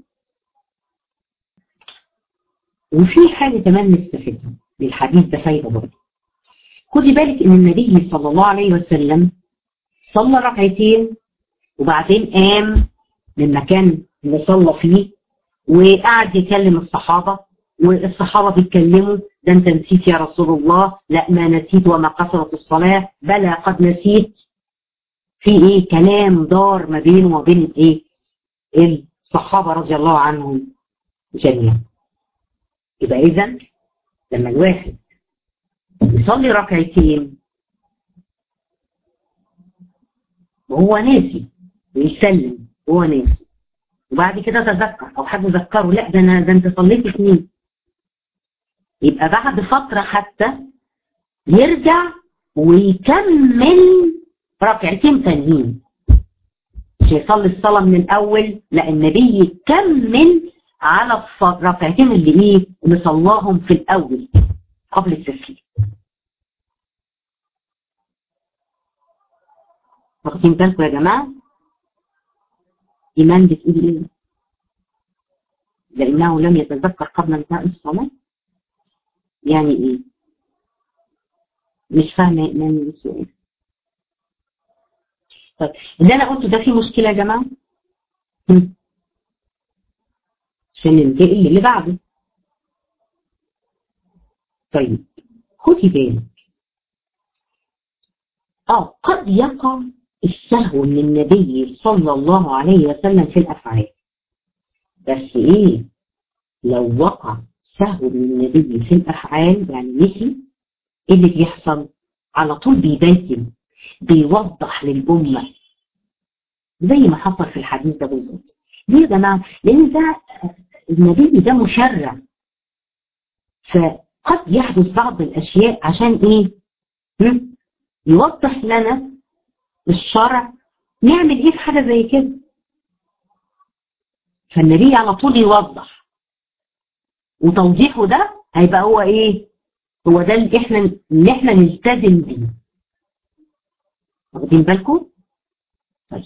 وفي حاجة كمان نستفيدها بالحديث ده، فايدة برضه. خدي بالك إن النبي صلى الله عليه وسلم صلى ركعتين وبعدين قام من المكان اللي صلى فيه وقعد يكلم الصحابة، والصحابة بيتكلموا: ده انت نسيت يا رسول الله؟ لا ما نسيت، وما قصرت الصلاة؟ بلى قد نسيت. في ايه كلام دار ما بينه وبين ايه الصحابة رضي الله عنهم جميعا. يبقى اذا لما الواحد يصلي ركعتين وهو ناسي ويسلم وهو ناسي، وبعد كده تذكر او حد ذكره: لا ده انت صليت اثنين، يبقى بعد فترة حتى يرجع ويكمل ركعتين تانيين، مش يصلي الصلاة من الأول، لا النبي يكمل على الركعتين اللي صلاهم في الأول قبل التسليم. واخدين بالكم يا جماعة؟ إيمان بتقول إيه؟ لأنه لم يتذكر قبل انتهاء الصلاة. يعني إيه؟ مش فاهمة إيمان السؤال. طيب اللي أنا قلته ده فيه مشكلة يا جماعة؟ عشان ننتقل اللي بعده. طيب خدي بالك، قد يقع السهو من النبي صلى الله عليه وسلم في الأفعال، بس إيه؟ لو وقع سهو من النبي في الأفعال يعني نسي، إيه اللي بيحصل؟ على طول بيبين، بيوضح للأمة زي ما حصل في الحديث ده بالظبط. ليه يا جماعة؟ لأن ده النبي ده مشرع، فقد يحدث بعض الأشياء عشان إيه؟ يوضح لنا الشرع نعمل إيه في حاجة زي كده. فالنبي على طول يوضح، وتوضيحه ده هيبقى هو إيه؟ هو ده اللي احنا نلتزم بيه. واخدين بالكم؟ طيب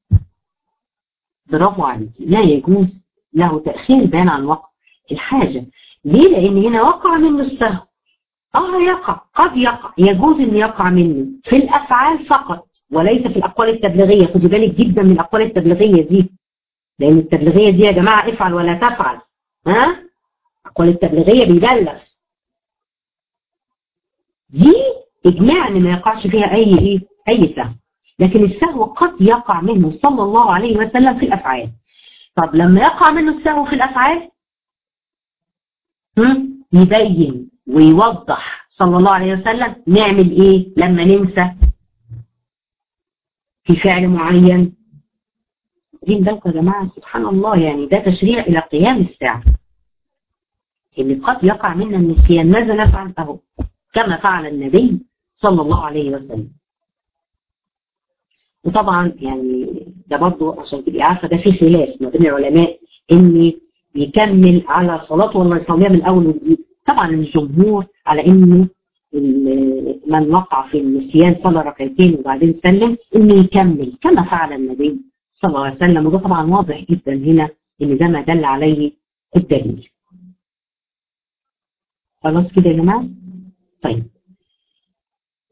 برافو عليكي، لا يجوز له تأخير البيان عن وقت الحاجة. ليه؟ لأن هنا وقع منه السهو. يقع، قد يقع، يجوز ان يقع منه في الافعال فقط وليس في الاقوال التبليغيه. خدي بالك جدا من الاقوال التبليغيه دي، لان التبليغيه دي يا جماعه افعل ولا تفعل. الاقوال التبليغيه بيبلغ، دي اجماع ان ما يقعش فيها اي سهو. لكن السهو قد يقع منه صلى الله عليه وسلم في الافعال. طب لما يقع منه السهو في الافعال يبين ويوضح صلى الله عليه وسلم نعمل ايه لما ننسى في فعل معين. دين بالكم يا جماعة، سبحان الله، يعني ده تشريع إلى قيام الساعة، إن قد يقع منا النسيان. ماذا نفعل؟ أهو كما فعل النبي صلى الله عليه وسلم. وطبعا يعني ده برضو عشان تبقي عارفة ده في خلاف ما بين العلماء، إن يكمل على صلاته ولا يصليها من الأول وجديد. طبعا الجمهور على إنه من وقع في النسيان صلى ركعتين وبعدين سلم إنه يكمل كما فعل النبي صلى الله عليه وسلم. وده طبعا واضح جدا هنا إن ده ما دل عليه الدليل. خلاص كده يا جماعة؟ طيب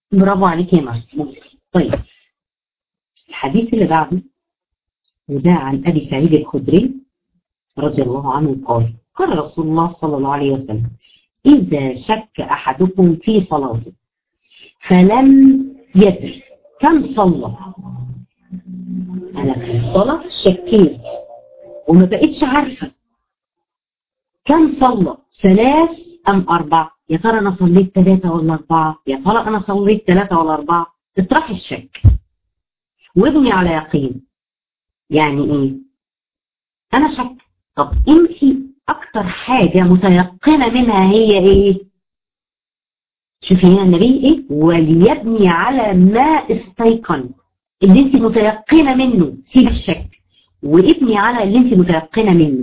برافو عليك يا مريم. طيب الحديث اللي بعده وده عن ابي سعيد الخدري رضي الله عنه قال قال رسول الله صلى الله عليه وسلم اذا شك احدكم في صلاته فلم يدري كم صلى، انا في الصلاه شكيت وما بقتش عارفه كم صلى، 3 أم 4، يا ترى انا صليت 3 ولا 4، يا ترى انا صليت 3 ولا 4، اطرح الشك وابني على يقين. يعني ايه؟ انا شك، طب انت اكتر حاجه متيقنه منها هي ايه؟ شوفي هنا النبي ايه؟ وليبني على ما استيقن، اللي انت متيقنه منه سيب الشك وابني على اللي انت متيقنه منه.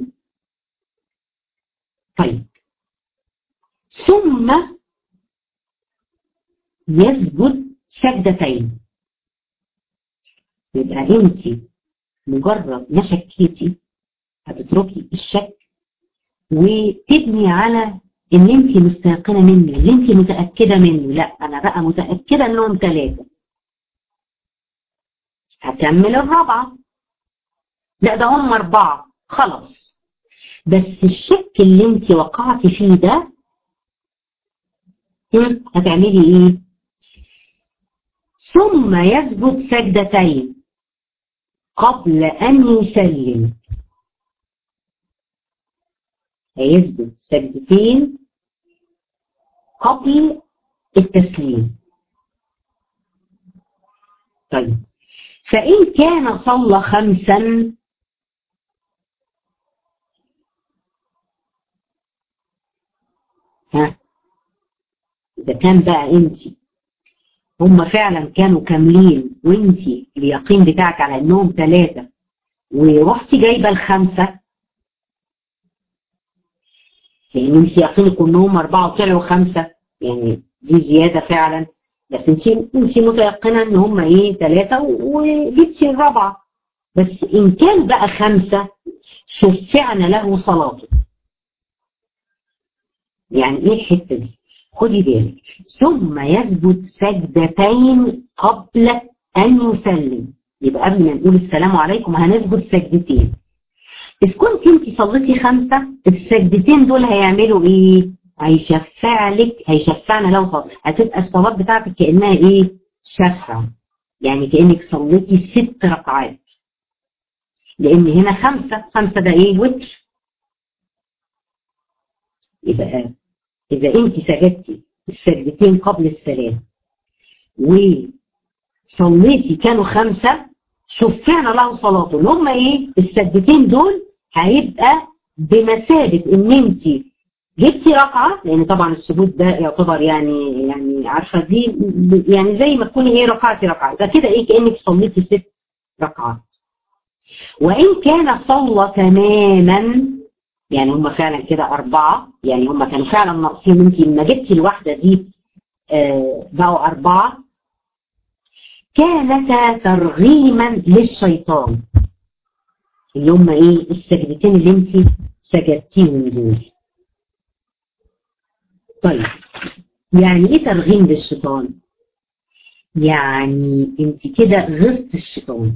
طيب ثم يسجد سجدتين، يبقى انت مجرد ما شكيتي هتتركي الشك وتبني على اللي انت مستيقنه منه، اللي انت متاكده منه. لا انا بقى متاكده انهم 3، هكمل الرابعه، لا ده هم 4 خلاص. بس الشك اللي انت وقعتي فيه ده هتعملي ايه؟ ثم يسجد سجدتين قبل ان يسلم، هيسجد سجدتين قبل التسليم. طيب فإن كان صلى 5 إذا كان بقى انت هم فعلا كانوا كاملين وانت اليقين بتاعك على انهم 3 ورحتي جايبه ال5، لان انت يقينك انهم 4 وطلعوا 5، يعني دي زياده فعلا، بس انت متيقنه ان هم ايه 3 وجبتي الرابعه. بس ان كان بقى 5 شفعنا له صلاته. يعني ايه الحته دي؟ خدي بالك، ثم يسجد سجدتين قبل ان يسلم، يبقى قبل ما نقول السلام عليكم هنسجد سجدتين. إذا كنت انت صليتي 5 السجدتين دول هيعملوا ايه؟ هيشفعنا له صلاة، هتبقى الصلاة بتاعتك كأنها ايه؟ شفع، يعني كأنك صليتي 6 ركعات، لأن هنا 5 ده ايه؟ وتر. يبقى إذا انت سجدتي السجدتين قبل السلام وصليتي كانوا 5 شفعنا له صلاته، اللي هم ايه؟ السجدتين دول هيبقى بمثابة ان انت جبتي ركعة، لان طبعا السجود ده يعتبر يعني عارفة دي يعني زي ما تكوني ايه ركعتي ركعة، يبقى كده ايه كأنك صليتي 6 ركعات. وان كان صلى تماما، يعني هم فعلا كده 4، يعني هم كانوا فعلا ناقصين، انت لما جبتي الواحدة دي بقوا 4، كانتا ترغيما للشيطان، اللي هم ايه؟ السجدتين اللي انت سجدتيهم دول. طيب يعني ايه ترغيم للشيطان؟ يعني انت كده غصت الشيطان.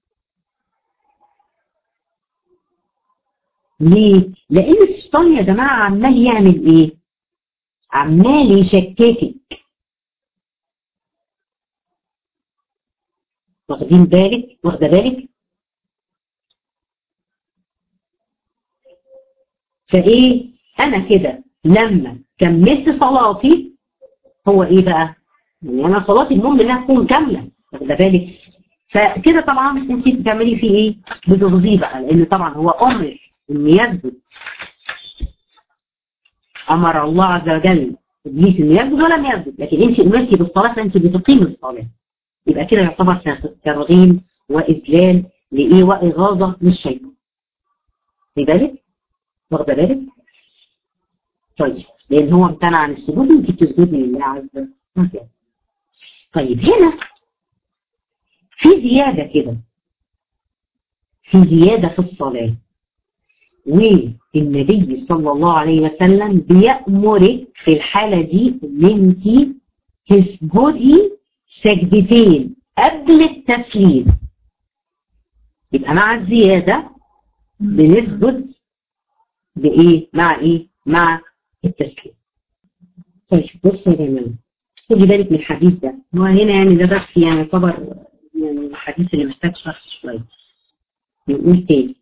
ليه؟ لان الشيطان يا جماعه عمال يعمل ايه؟ عمال يشككك. واخدين بالك؟ واخده بالك؟ فايه؟ انا كده لما كملت صلاتي هو ايه بقى؟ يعني انا صلاتي المهم انها تكون كامله، واخده بالك؟ فكده طبعا انت بتعملي فيه ايه؟ بتغذيه بقى، لان طبعا هو امر ان يسجد، امر الله عز وجل ابليس انه يسجد ولم يسجد، لكن انت امرتي بالصلاه فانت بتقيم الصلاه، يبقى كده يعتبر ترغيم واذلال لايه؟ واغاظه للشيطان. خدي بالك؟ واخده بالك؟ طيب لان هو امتنع عن السجود وانت بتسجدي لله عز وجل. طيب هنا في زياده كده، في زياده في الصلاه، والنبي صلى الله عليه وسلم بيأمرك في الحالة دي ان انت تسجدي سجدتين قبل التسليم، يبقى مع الزيادة بنسجد بإيه؟ مع إيه؟ مع التسليم. طيب بصوا يا جماعة، خدي بالك من الحديث ده، هو هنا يعني ده بس يعني يعتبر يعني الحديث اللي محتاج شرح شوية. نقول تاني،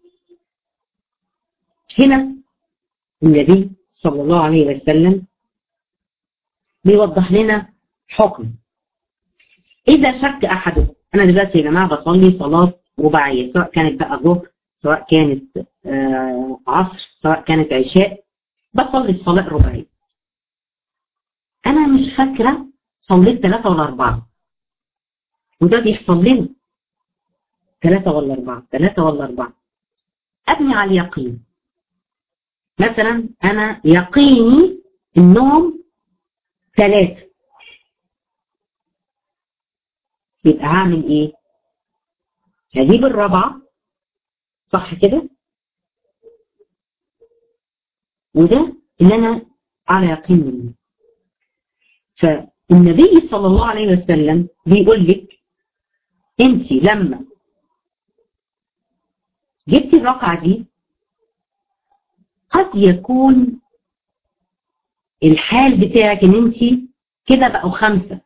هنا النبي صلى الله عليه وسلم بيوضح لنا حكم. إذا شك أحدكم، أنا دلوقتي يا جماعة بصلي صلاة رباعية، سواء كانت بقى ظهر، سواء كانت عصر، سواء كانت عشاء، بصلي الصلاة الرباعية. أنا مش فاكرة صليت 3 ولا 4، وده بيحصل لنا 3 ولا 4، 3 ولا 4. أبني على اليقين. مثلا أنا يقيني إنهم 3، يبقى هعمل إيه؟ هجيب الرابعة، صح كده؟ وده اللي أنا على يقين منه. فالنبي صلى الله عليه وسلم بيقول لك أنت لما جبتي الركعة دي قد يكون الحال بتاعك ان انت كده بقوا 5،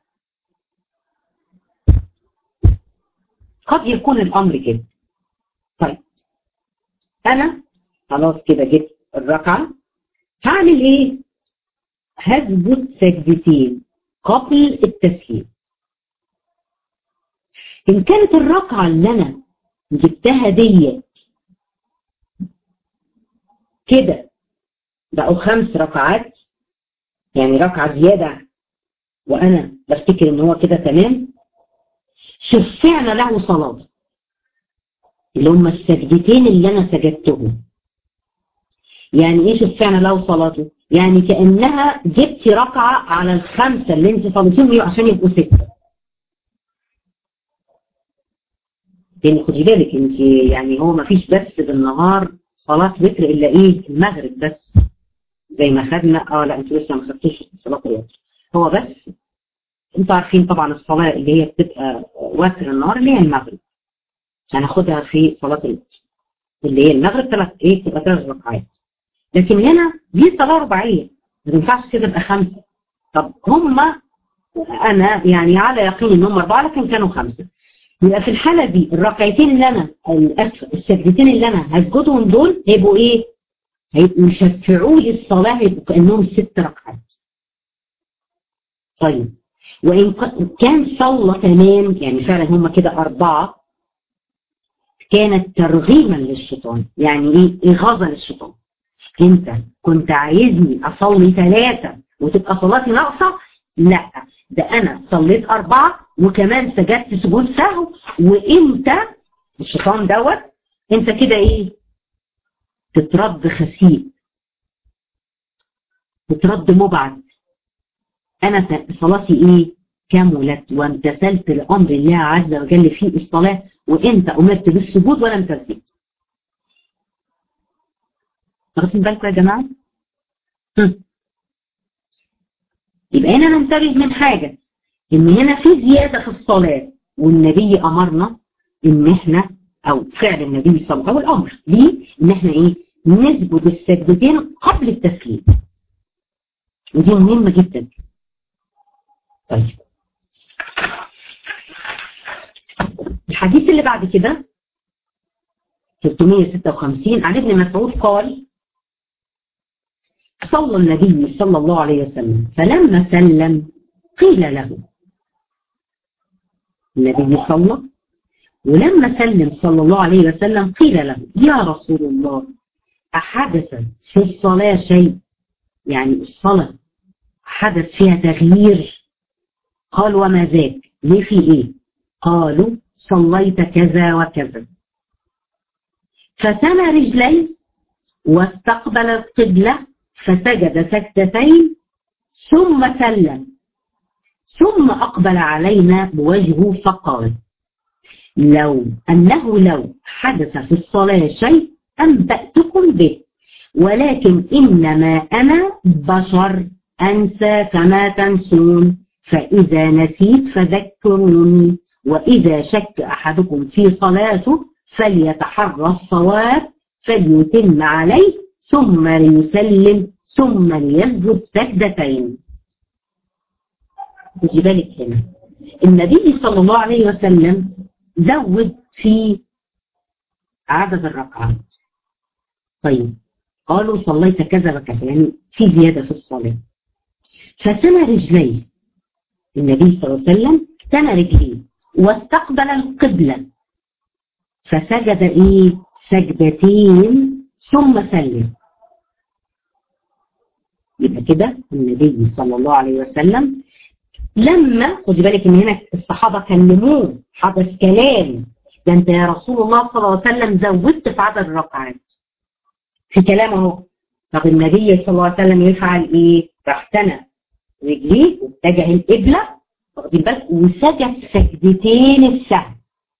قد يكون الامر كده. طيب انا خلاص كده جبت الركعة، هعمل ايه؟ هسجد سجدتين قبل التسليم. ان كانت الركعة اللي انا جبتها ديت كده بقوا 5 ركعات، يعني ركعة زيادة وانا بفتكر ان هو كده تمام، شفعنا له صلاة، اللي هم السجدتين اللي انا سجدتهم. يعني ايه شفعنا له صلاته؟ يعني كأنها جبتي ركعة على ال5 اللي انت صليتيهم عشان يبقوا 6. لان خدي بالك انت يعني هو ما فيش بس بالنهار صلاة وتر الا ايه؟ المغرب بس، زي ما خدنا. لا انتوا لسه ما خدتوش صلاة الوتر. هو بس انتوا عارفين طبعا الصلاة اللي هي بتبقى وتر النهار اللي هي المغرب، هناخدها في صلاة الوتر اللي هي المغرب بتبقى 3 ركعات. لكن هنا دي صلاة رباعية، ما ينفعش كده يبقى 5. طب هم انا يعني على يقين ان هم 4 لكن كانوا 5. يبقى في الحالة دي الركعتين اللي انا السجدتين اللي انا هسجدهم دول هيبقوا ايه؟ هيبقوا يشفعوا لي الصلاة، هيبقوا كأنهم 6 ركعات. طيب وإن كان صلى تمام، يعني فعلا هم كده 4، كانت ترغيما للشيطان. يعني ايه؟ إغاظة للشيطان. انت كنت عايزني اصلي 3 وتبقى صلاتي ناقصة؟ لا، ده انا صليت 4 وكمان سجدت سجود سهو، وانت الشيطان دوت انت كده ايه؟ تترد خسيء، تترد مبعد. انا صلاتي ايه؟ كملت وامتثلت لامر الله عز وجل في الصلاة، وانت امرت بالسجود ولم تسجد. واخدين بالكم يا جماعة؟ يبقى هنا ننتبه من حاجة، ان هنا في زيادة في الصلاة، والنبي امرنا ان احنا او فعل النبي صلى الله عليه وسلم او الامر ليه ان احنا ايه؟ نسجد السجدتين قبل التسليم، ودي مهمة جدا. طيب الحديث اللي بعد كده 356 عن ابن مسعود قال: صلى النبي صلى الله عليه وسلم فلما سلم قيل له، النبي صلى ولما سلم صلى الله عليه وسلم قيل له: يا رسول الله أحدث في الصلاة شيء؟ يعني الصلاة حدث فيها تغيير؟ قال: وما ذاك؟ ليه في ايه؟ قالوا: صليت كذا وكذا. فثنى رجليه واستقبل القبلة فسجد سجدتين ثم سلم، ثم أقبل علينا بوجهه فقال: لو حدث في الصلاة شيء أنبأتكم به، ولكن إنما أنا بشر أنسى كما تنسون، فإذا نسيت فذكروني، وإذا شك أحدكم في صلاته فليتحرى الصواب فليتم عليه ثم ليسلم ثم ليسجد سجدتين. خدي بالك هنا النبي صلى الله عليه وسلم زود في عدد الركعات. طيب قالوا صليت كذا وكذا، يعني في زيادة في الصلاة. فثنى رجليه النبي صلى الله عليه وسلم، ثنى رجليه واستقبل القبلة فسجد سجدتين ثم سلم. يبقى كده النبي صلى الله عليه وسلم لما خدي بالك ان هنا الصحابة كلموه، حدث كلام، ده انت يا رسول الله صلى الله عليه وسلم زودت في عدد الركعات في كلامه. طب النبي صلى الله عليه وسلم يفعل راح ثنى رجليه واتجه القبلة، واخدين بالك، وسجد سجدتين السهو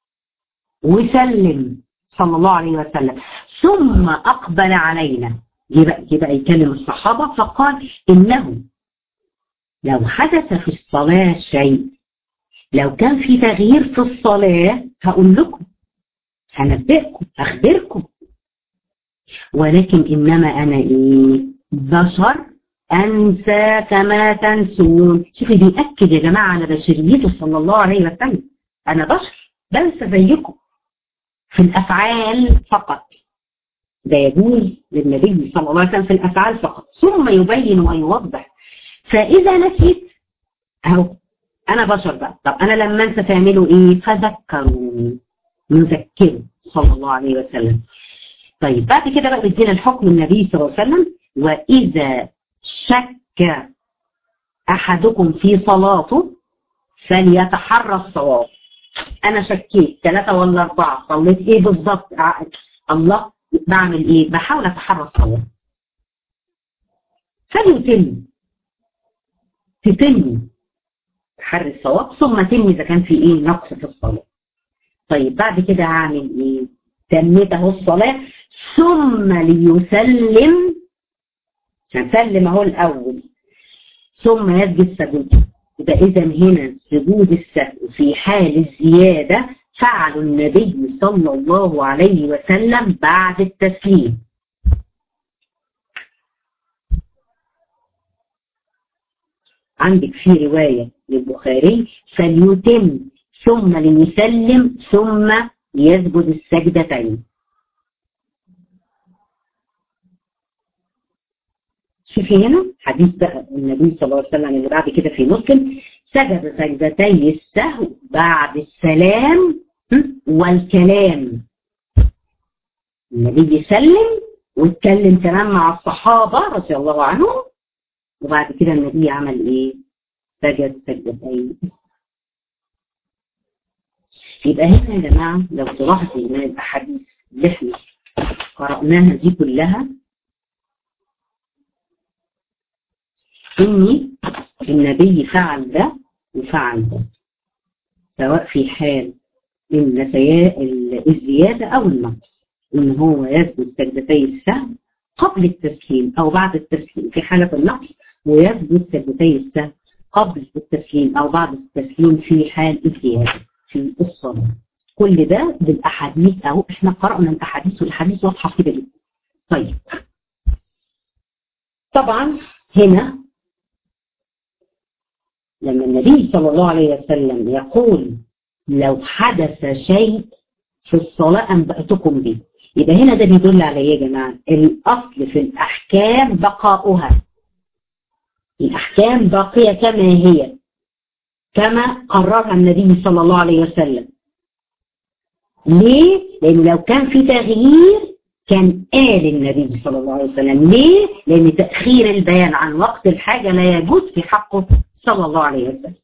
وسلم صلى الله عليه وسلم، ثم أقبل علينا. يبقى يكلم الصحابة فقال إنه لو حدث في الصلاة شيء، لو كان في تغيير في الصلاة هقول لكم، هنبئكم، هخبركم، ولكن إنما أنا بشر أنسى كما تنسون. شوفي بيأكد يا جماعة على بشريته صلى الله عليه وسلم، أنا بشر بنسى زيكم في الأفعال فقط. ده يجوز للنبي صلى الله عليه وسلم في الأفعال فقط، ثم يبين ويوضح. فإذا نسيت أهو أنا بشر بقى، طب أنا لما أنسى تعملوا فذكروني، نذكره صلى الله عليه وسلم. طيب بعد كده بقى بيدينا الحكم النبي صلى الله عليه وسلم، وإذا شك أحدكم في صلاته فليتحرى الصواب. أنا شكيت 3 ولا 4 صليت بالظبط، الله بعمل بحاول أتحرى الصواب. تتمي تحري الصواب ثم تمي إذا كان في نقص في الصلاة. طيب بعد كده هعمل تميته الصلاة ثم ليسلم، هنسلم اهو الأول ثم يسجد سجود. يبقى إذا هنا سجود السهو في حال الزيادة فعل النبي صلى الله عليه وسلم بعد التسليم. عندك في رواية للبخاري فليتم ثم ليسلم ثم ليسجد السجدتين. شوفي هنا حديث بقى النبي صلى الله عليه وسلم اللي بعد كده في مسلم، سجد سجدتي السهو بعد السلام والكلام. النبي سلم واتكلم كمان مع الصحابة رضي الله عنهم، وبعد كده النبي عمل سجد سجدتي. يبقى هنا يا جماعة لو تلاحظي من الأحاديث اللي احنا قرأناها دي كلها إن النبي فعل ده وفعل ده، سواء في حال الزيادة أو النقص، إن هو يسجد سجدتي السهو قبل التسليم أو بعد التسليم في حالة النقص، ويسجد سجدتي السهو قبل التسليم أو بعد التسليم في حال الزيادة في الصلاة. كل ده بالأحاديث، أو إحنا قرأنا الأحاديث والأحاديث واضحة في بالي. طيب طبعا هنا لما النبي صلى الله عليه وسلم يقول لو حدث شيء في الصلاة أنبأتكم به، يبقى هنا ده بيدل على إيه يا جماعة؟ الأصل في الأحكام بقاؤها، الأحكام باقية كما هي كما قررها النبي صلى الله عليه وسلم. ليه؟ لأن لو كان في تغيير كان قال النبي صلى الله عليه وسلم. ليه؟ لأن تأخير البيان عن وقت الحاجة لا يجوز في حقه صلى الله عليه وسلم.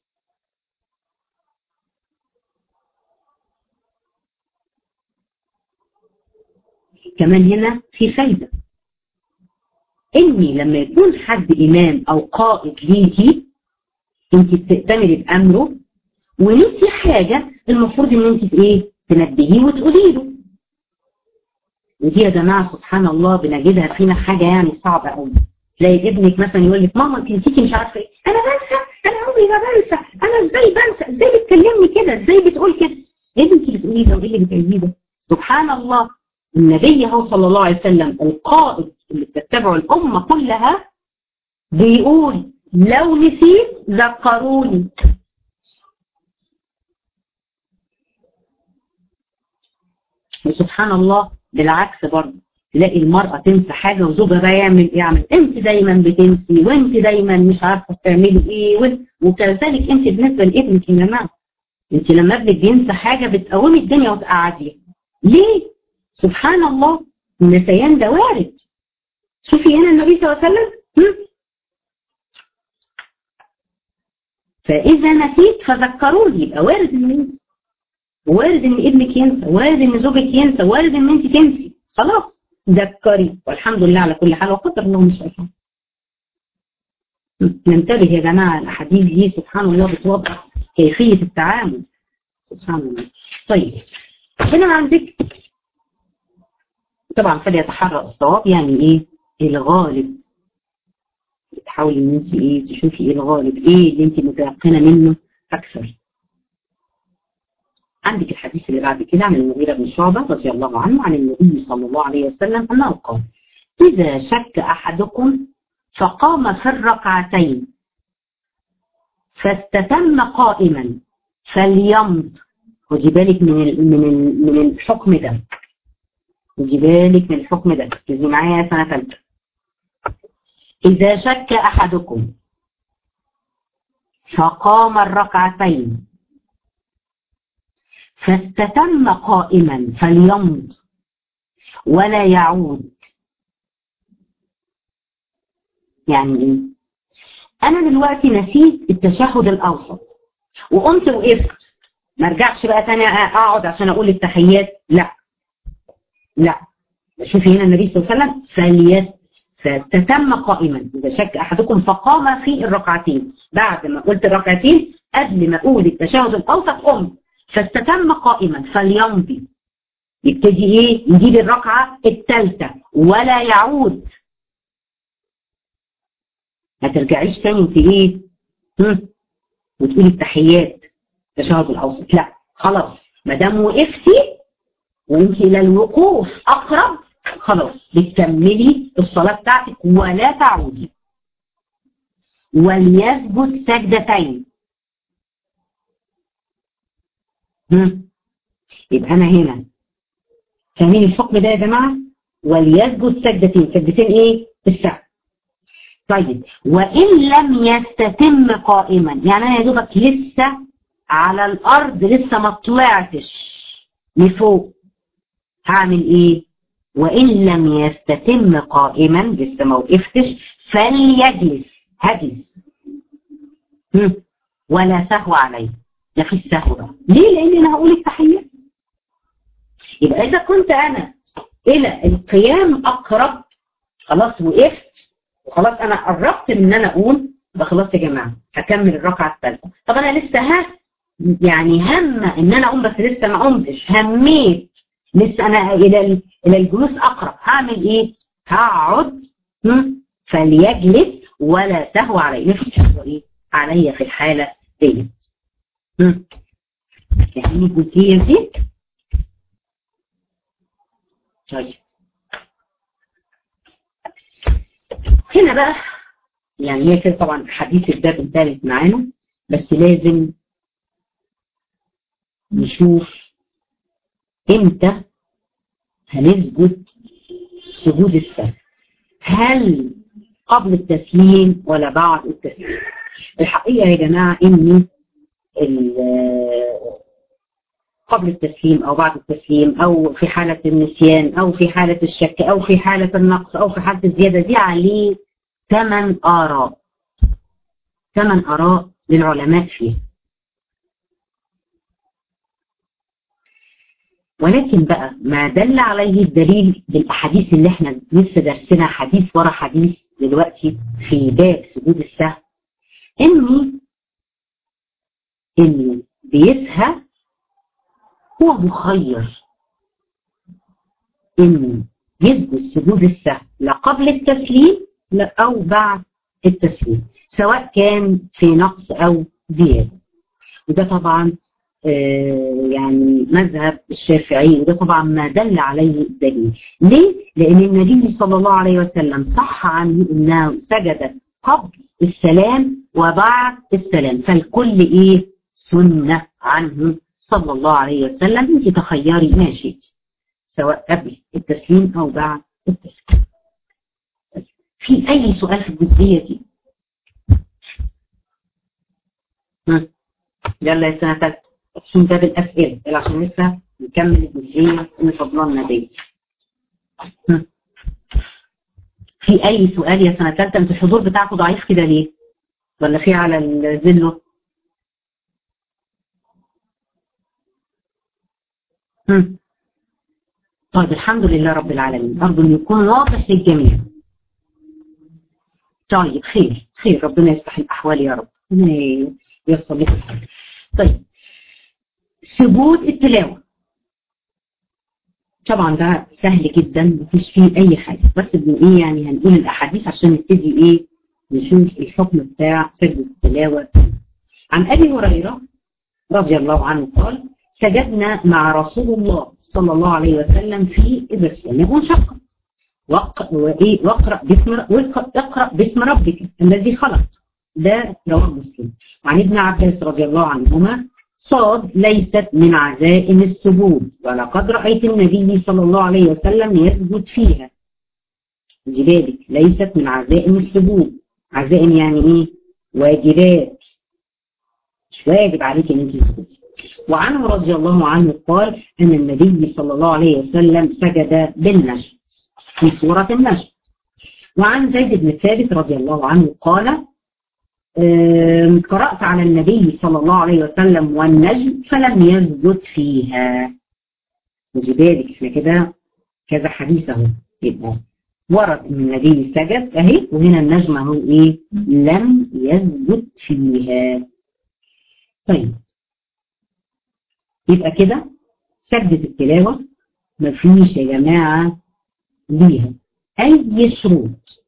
كمان هنا في فايدة، إني لما يكون حد إمام أو قائد ليكي أنت بتأتمري بأمره ونسي حاجة، المفروض إن أنت تنبهيه وتقولي له. ودي يا جماعة سبحان الله بنجدها فينا حاجة يعني صعبة قوي. تلاقي ابنك مثلا يقول لك ماما انت نسيتي مش عارفه ايه، انا بنسى، انا عمري ما بنسى، انا ازاي بنسى، ازاي بتكلمني كده، ازاي بتقول كده؟ ايه اللي انت بتقوليه ده وايه اللي بتقوليه ده؟ سبحان الله. النبي هو صلى الله عليه وسلم القائد اللي بتتبعه الامه كلها بيقول لو نسيت ذكروني. وسبحان الله بالعكس برضه تلاقي المرأة تنسى حاجة وزوجها بقى يعمل انت دايما بتنسي، وانت دايما مش عارفة بتعملي ايه، وكذلك انت بالنسبة لابنك يا جماعة. انت لما ابنك بينسى حاجة بتقومي الدنيا وتقعديه. ليه؟ سبحان الله النسيان ده وارد. شوفي هنا النبي صلى الله عليه وسلم فإذا نسيت فذكروني، يبقى وارد ان ينسى، وارد ان ابنك ينسى، وارد ان زوجك ينسى، وارد ان انت تنسي، خلاص ذكري والحمد لله على كل حال وقدر الله مش شايفه. ننتبه يا جماعه، الاحاديث دي سبحان الله بتوضح كيفيه التعامل. سبحان الله. طيب هنا عندك طبعا فليتحرى الصواب، يعني ايه الغالب، تحاولي ان انت ايه تشوفي ايه الغالب، ايه اللي انت متيقنه منه اكثر. عندك الحديث اللي بعد كده عن المغيرة بن شعبة رضي الله عنه عن النبي صلى الله عليه وسلم أنه قال إذا شك أحدكم فقام في الركعتين فاستتم قائما فليمض. خدي بالك من الحكم ده، خدي بالك من الحكم ده، ركزي معايا سنة ثالثة. إذا شك أحدكم فقام الركعتين فاستتم قائما فليمض ولا يعود. يعني ايه؟ انا دلوقتي نسيت التشهد الاوسط وقمت وقفت، ما ارجعش بقى تاني اقعد عشان اقول التحيات، لا لا. شوفي هنا النبي صلى الله عليه وسلم فاستتم قائما اذا شك احدكم فقام في الركعتين، بعد ما قلت الركعتين قبل ما اقول التشهد الاوسط قمت فاستتم قائما فليمضي، يبتدي ايه؟ يجيب الركعه الثالثه ولا يعود. ما ترجعيش تاني انت ايه وتقولي التحيات التشهد الاوسط، لا خلاص ما دام وقفتي وانت الى الوقوف اقرب خلاص بتكملي الصلاه بتاعتك ولا تعودي. وليسجد سجدتين. يبقى انا هنا فاهمين الحكم ده يا جماعه؟ وليسجد سجدتين، سجدتين ايه؟ السهو. طيب وان لم يستتم قائما، يعني انا يا دوبك لسه على الارض لسه ما طلعتش لفوق، هعمل ايه؟ وان لم يستتم قائما لسه ما وقفتش فليجلس، هجلس ولا سهو عليه. ده في السهو بقى ليه؟ لان انا هقول التحيات. يبقى اذا كنت انا الى القيام اقرب خلاص وقفت وخلاص انا قربت من ان انا اقوم، يبقى خلاص يا جماعه هكمل الركعه الثالثه. طب انا لسه يعني همه ان انا اقوم بس لسه ما قمتش، هميت لسه انا الى الجلوس اقرب، هعمل ايه؟ هقعد فليجلس ولا سهو عليه. مفيش سهو ايه عليا في الحاله دي. يعني الجزئيه دي. طيب هنا بقى يعني هي كده طبعا حديث الباب الثالث معانا، بس لازم نشوف امتى هنسجد سجود السهو، هل قبل التسليم ولا بعد التسليم؟ الحقيقة يا جماعة ان قبل التسليم او بعد التسليم او في حالة النسيان او في حالة الشك او في حالة النقص او في حالة الزيادة دي عليه 8 آراء، 8 آراء للعلماء فيها. ولكن بقى ما دل عليه الدليل بالاحاديث اللي احنا لسه درسنا حديث ورا حديث دلوقتي في باب سجود السهو، ان اللي بيسهى هو مخير ان يسجد سجود السهو لا قبل التسليم أو بعد التسليم، سواء كان في نقص أو زيادة. وده طبعا يعني مذهب الشافعي، وده طبعا ما دل عليه الدليل. ليه؟ لأن النبي صلى الله عليه وسلم صح عنه أنه سجد قبل السلام وبعد السلام، فالكل إيه؟ سنة عنه صلى الله عليه وسلم. انت تخيري ما شئت، سواء قبل التسليم أو بعد التسليم. في أي سؤال في الجزئية دي؟ يلا يا سنة تالتة احسن باب الأسئلة عشان لسه نكمل الجزئية اللي فضلنا دي. في أي سؤال يا سنة تالتة؟ انتوا الحضور بتاعكم ضعيف كده ليه؟ ولا في على الزلو؟ طيب الحمد لله رب العالمين، أرجو أن يكون واضح للجميع. طيب خير ربنا يصلح الأحوال يا رب، ييسر لكم الحال. طيب سجود التلاوة طبعا ده سهل جدا، مفيش فيه أي حاجة، بس ايه يعني هنقول الأحاديث عشان نبتدي ايه نشوف الحكم بتاع سجود التلاوة. عن أبي هريرة رضي الله عنه قال: سجدنا مع رسول الله صلى الله عليه وسلم في إذا السماء انشقت واقرأ باسم ربك الذي خلق. ده رواه مسلم. وعن ابن عباس رضي الله عنهما: صاد ليست من عزائم السجود، ولقد رأيت النبي صلى الله عليه وسلم يسجد فيها. خدي بالك، ليست من عزائم السجود. عزائم يعني ايه؟ واجبات، مش واجب عليك ان انت تسجدي. وعنه رضي الله عنه قال ان النبي صلى الله عليه وسلم سجد بالنجم في سورة النجم. وعن زيد بن ثابت رضي الله عنه قال: قرأت على النبي صلى الله عليه وسلم والنجم فلم يسجد فيها. خدي بالك احنا كده كذا حديث اهو، يبقى ورد ان النبي سجد اهي، وهنا النجم اهو ايه؟ لم يسجد فيها. طيب يبقى كده سجدة التلاوة مفيش يا جماعة ليها أي شروط،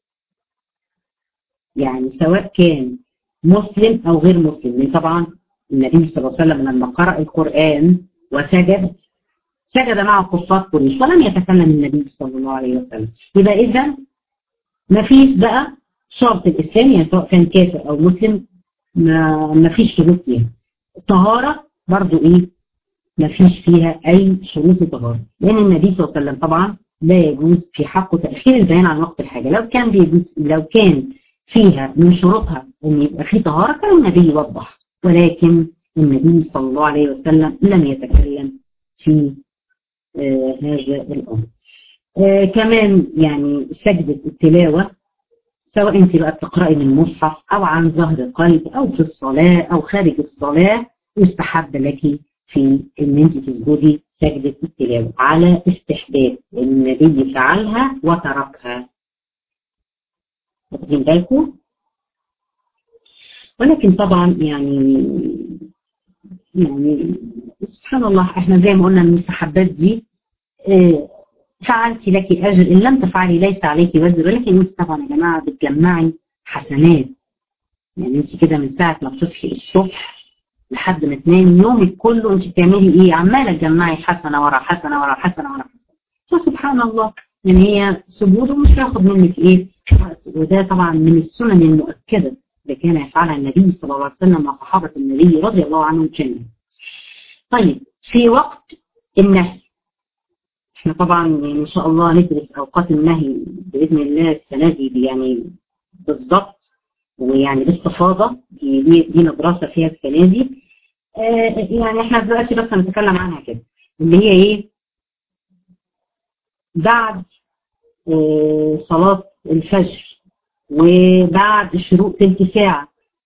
يعني سواء كان مسلم أو غير مسلم. لأن طبعا النبي صلى الله عليه وسلم لما قرأ القرآن وسجد معه كفار قريش ولم يتكلم النبي صلى الله عليه وسلم. يبقى إذا مفيش بقى شرط الإسلام، يعني سواء كان كافر أو مسلم مفيش شروط ليها. الطهارة برضو إيه؟ مفيش فيها أي شروط طهارة، لأن النبي صلى الله عليه وسلم طبعا لا يجوز في حقه تأخير البيان عن وقت الحاجة. لو كان فيها من شروطها أن يبقى في طهارة كان النبي يوضح، ولكن النبي صلى الله عليه وسلم لم يتكلم في هذا الأمر. كمان يعني سجدة التلاوة سواء انت بقى بتقرأي من المصحف أو عن ظهر قلب أو في الصلاة أو خارج الصلاة، يستحب لك في ان انت تسجدي سجدة التلاوة على استحباب، النبي فعلها وتركها. واخدين بالكم؟ ولكن طبعا يعني سبحان الله، احنا زي ما قلنا المستحبات دي فعلت لك اجر، ان لم تفعلي ليس عليك وزر، ولكن انت طبعا يا جماعه بتجمعي حسنات. يعني انت كده من ساعه ما بتصحي الصبح لحد ما تنامي يومك كله انت بتعملي ايه؟ عماله تجمعي حسنه ورا حسنه ورا حسنه ورا حسنه. فسبحان الله، يعني هي سجود ومش هياخد منك ايه وقت. وده طبعا من السنن المؤكده اللي كان يفعلها النبي صلى الله عليه وسلم مع صحابه النبي رضي الله عنهم جميعا. طيب في وقت النهي، احنا طبعا ان شاء الله ندرس اوقات النهي باذن الله السنه دي يعني بالظبط، ويعني باستفاضه دي ندرسها فيها السنه دي. يعني احنا دلوقتي بس هنتكلم عنها كده، اللي هي ايه؟ بعد صلاة الفجر، وبعد شروق تلت ساعة،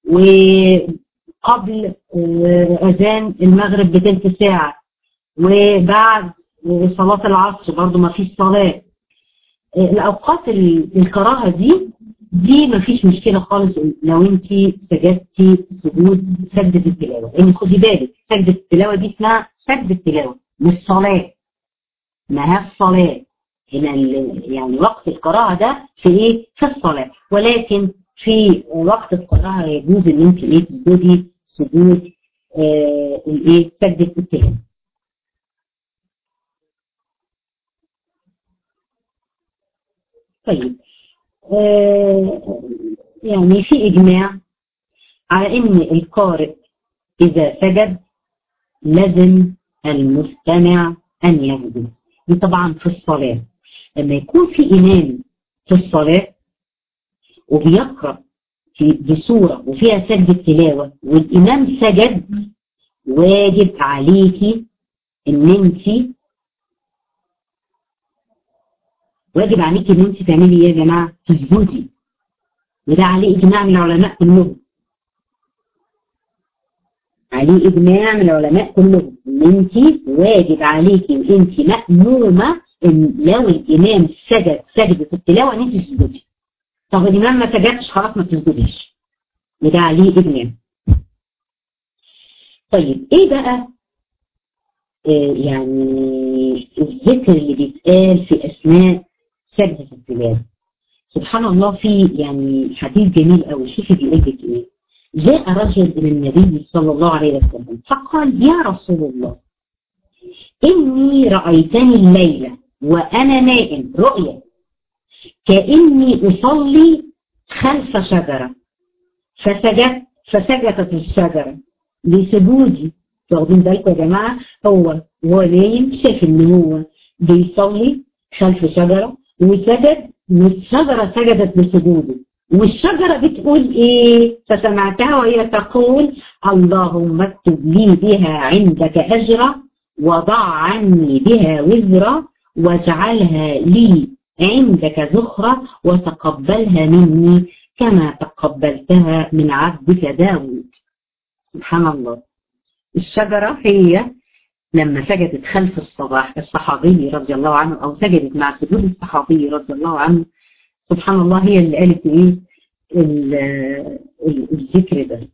وقبل أذان المغرب بتلت ساعة، وبعد صلاة العصر برضو ما فيش صلاة. الأوقات الكراهة دي ما فيش مشكلة خالص لو انت سجدتي سجدة التلاوة. لأن خدي بالك سجدة التلاوة دي اسمها سجدة التلاوة مش صلاة، ما هي الصلاة. هنا يعني وقت القراءة ده في ايه؟ في الصلاة، ولكن في وقت القراءة يجوز ان انت ايه تسجدي سجود الايه سجدة التلاوة. طيب يعني في إجماع على إن القارئ إذا سجد لازم المستمع أن يسجد. دي طبعا في الصلاة، لما يكون في إمام في الصلاة وبيقرأ بسورة وفيها سجدة تلاوة والإمام سجد، واجب عليكي إن أنت تعملي إيه يا جماعة؟ تسجدي. وده عليه إجماع من العلماء كلهم. عليه إجماع من العلماء كلهم إن أنت واجب عليكي وأنت مأمومة إن لو الإمام سجد سجدة التلاوة إن أنت تسجدي. طب الإمام ما سجدش خلاص ما تسجديش. وده عليه إجماع. طيب إيه بقى يعني الذكر اللي بيتقال في أثناء سجدة التلاوة؟ سبحان الله، في يعني حديث جميل قوي. شوفي بيقول لك ايه. جاء رجل الى النبي صلى الله عليه وسلم فقال: يا رسول الله، اني رايتني الليله وانا نائم رؤيا كاني اصلي خلف شجره فسجدت الشجره لسجودي. واخدين بالكم يا جماعه؟ هو نايم شاف ان هو بيصلي خلف شجره وسجد، والشجرة سجدت لسجوده، والشجرة بتقول ايه؟ فسمعتها وهي تقول: اللهم اكتب لي بها عندك أجرا وضع عني بها وزرا واجعلها لي عندك ذخرا وتقبلها مني كما تقبلتها من عبدك داود. سبحان الله. الشجرة هي لما سجدت خلف الصحابي رضي الله عنه، أو سجدت مع سجود الصحابي رضي الله عنه، سبحان الله هي اللي قالت إيه الذكر ده.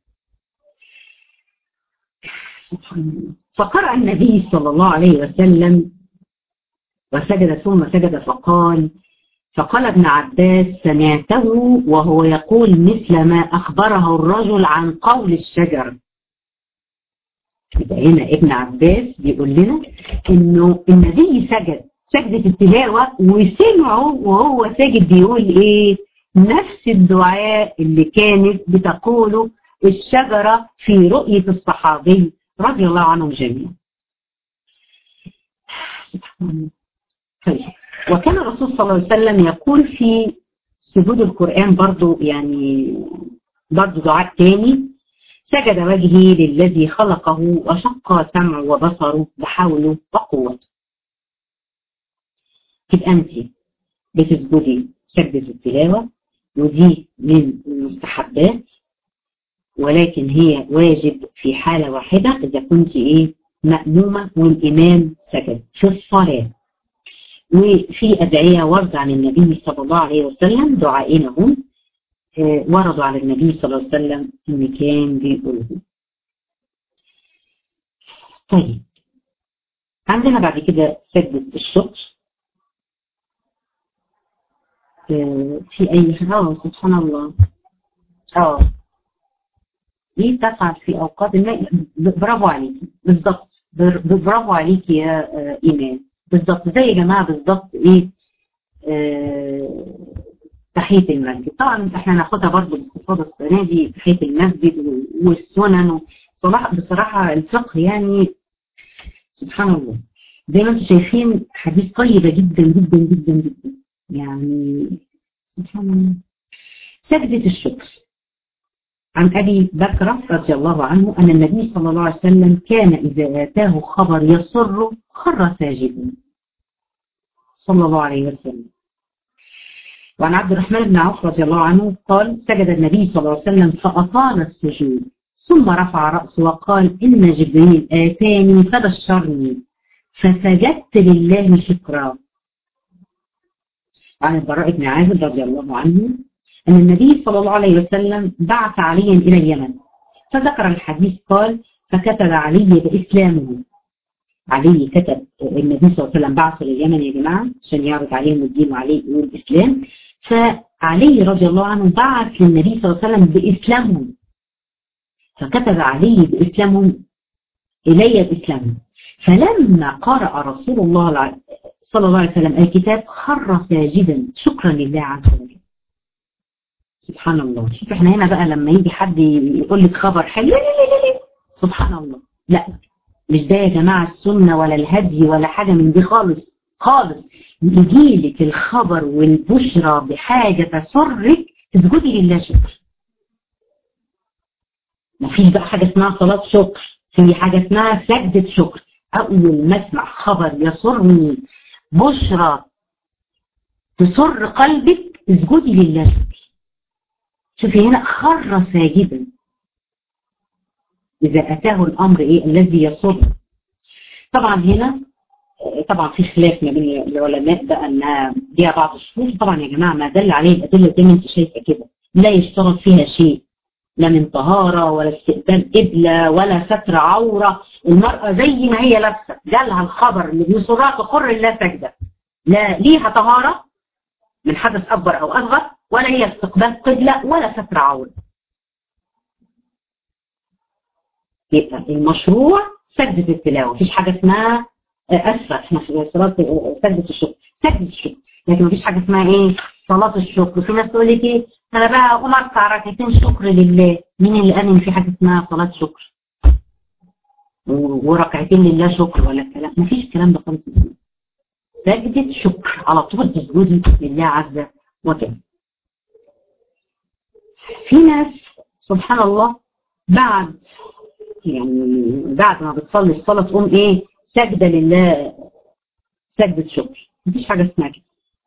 سبحان الله. فقرأ النبي صلى الله عليه وسلم وسجد ثم سجد فقال ابن عباس: سمعته وهو يقول مثل ما أخبره الرجل عن قول الشجر. يبقى هنا ابن عباس بيقول لنا انه النبي سجد سجدة التلاوة وسمعه وهو ساجد بيقول ايه؟ نفس الدعاء اللي كانت بتقوله الشجرة في رؤية الصحابي رضي الله عنهم جميعا. سبحان الله. طيب، وكان الرسول صلى الله عليه وسلم يقول في سجود القرآن برضو يعني برضو دعاء تاني: سجد وجهي للذي خلقه وشق سمعه وبصره بحوله وقوته. تبقى انت بتسجدي سجدة التلاوة، ودي من المستحبات، ولكن هي واجب في حالة واحدة إذا كنت ايه مأمومة والإمام سجد في الصلاة. وفي أدعية ورد عن النبي صلى الله عليه وسلم، دعائين هم وردوا على النبي صلى الله عليه وسلم إن كان بيقوله. طيب، عندنا بعد كده سجدة الشكر. في أي حاجة سبحان الله. ايه تفعل في أوقات برافو عليكي بالظبط، برافو عليكي يا إيمان. بالظبط زي يا جماعة بالظبط ايه تحية المسجد. طبعا احنا ناخدها برضو باستفاضة السنة دي، تحية المسجد والسنن بصراحة الفقه يعني سبحان الله. زي ما انتم شايفين حديث طيبة جدا جدا جدا جدا يعني سبحان الله. سجدة الشكر عن أبي بكر رضي الله عنه أن النبي صلى الله عليه وسلم كان إذا آتاه خبر يسر خر ساجدا صلى الله عليه وسلم. وعن عبد الرحمن بن عوف رضي الله عنه قال: سجد النبي صلى الله عليه وسلم فأطال السجود ثم رفع رأسه وقال: إن جبريل آتاني فبشرني فسجدت لله شكرا. وعن البراء بن عازب رضي الله عنه أن النبي صلى الله عليه وسلم بعث عليا إلى اليمن فذكر الحديث قال: فكتب علي بإسلامه علي كتب النبي صلى الله عليه وسلم بعث لليمن يا جماعة عشان يعرض عليهم الدين والإسلام، فعلي رضي الله عنه بعث للنبي صلى الله عليه وسلم بإسلامهم، فكتب علي بإسلامهم إلي بإسلامهم. فلما قرأ رسول الله صلى الله عليه وسلم الكتاب خر ساجدا شكرا لله عز وجل. سبحان الله. شوف احنا هنا بقى لما يجي حد يقول لك خبر حلو، لا لا لا لا سبحان الله، لا مش ده يا جماعة السنة ولا الهدي ولا حاجة من دي خالص خالص. يجي لك الخبر والبشرى بحاجة تسرك اسجدي لله شكر. مفيش بقى حاجة اسمها صلاة شكر، في حاجة اسمها سجدة شكر. أول ما اسمع خبر يسرني بشرى تسر قلبك اسجدي لله شكر. شوفي هنا خر ساجدا إذا أتاه الأمر إيه الذي يسر. طبعا هنا طبعا في خلاف ما بين العلماء بقى انها ليها بعض الشروط. طبعا يا جماعه ما دل عليه الادله زي ما انت شايفه كده، لا يشترط فيها شيء، لا من طهاره ولا استقبال قبله ولا ستر عوره. المراه زي ما هي لابسه جالها الخبر اللي بيسرها تخر الله سجده، لا ليها طهاره من حدث اكبر او اصغر، ولا هي استقبال قبله ولا ستر عوره. يبقى المشروع سجده التلاوه، مفيش حاجه اسمها اسفه احنا في صلاه سجده الشكر، سجده الشكر، لكن مفيش حاجه اسمها ايه صلاه الشكر. في ناس تقول لك ايه انا بقى اقوم اركع ركعتين شكر لله. مين اللي قال ان في حاجه اسمها صلاه شكر وركعتين لله شكر ولا الكلام؟ مفيش الكلام ده خالص. سجده شكر على طول تسجدي لله عز وجل. في ناس سبحان الله بعد ما بتصلي الصلاه تقوم ايه سجده لله سجدة شكر. مفيش حاجة اسمها كده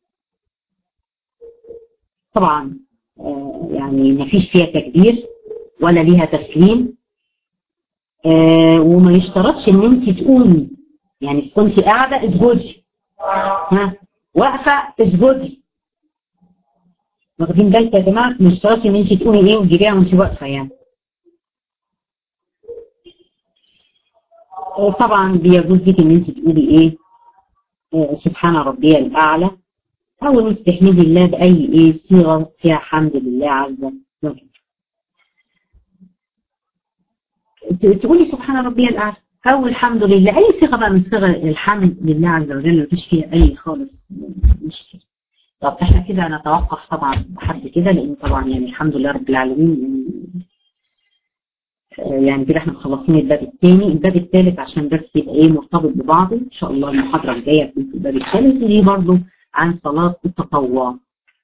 طبعا. يعني مفيش فيها تكبير ولا ليها تسليم، وما يشترطش ان انت تقومي، يعني كنت قاعدة اسجدي، واقفة اسجدي. واخدين بالك يا جماعة؟ ما يشترطش ان انت تقومي ايه وتجيبيها وانت واقفة يعني. طبعا بيجوز لك ان انت تقولي ايه سبحان ربي الأعلى، أو إن أنت تحمدي الله بأي إيه صيغة فيها حمد لله عز وجل. تقولي سبحان ربي الأعلى أو الحمد لله، أي صيغة بقى من صيغ الحمد لله عز وجل مفيش فيها أي خالص مشكلة. طب إحنا كده نتوقف طبعا لحد كده، لأن طبعا يعني الحمد لله رب العالمين يعني كده احنا مخلصين الباب الثاني. الباب الثالث عشان بس يبقى ايه مرتبط ببعضه ان شاء الله المحاضره الجايه في الباب الثالث، ودي برضه عن صلاه التطوع.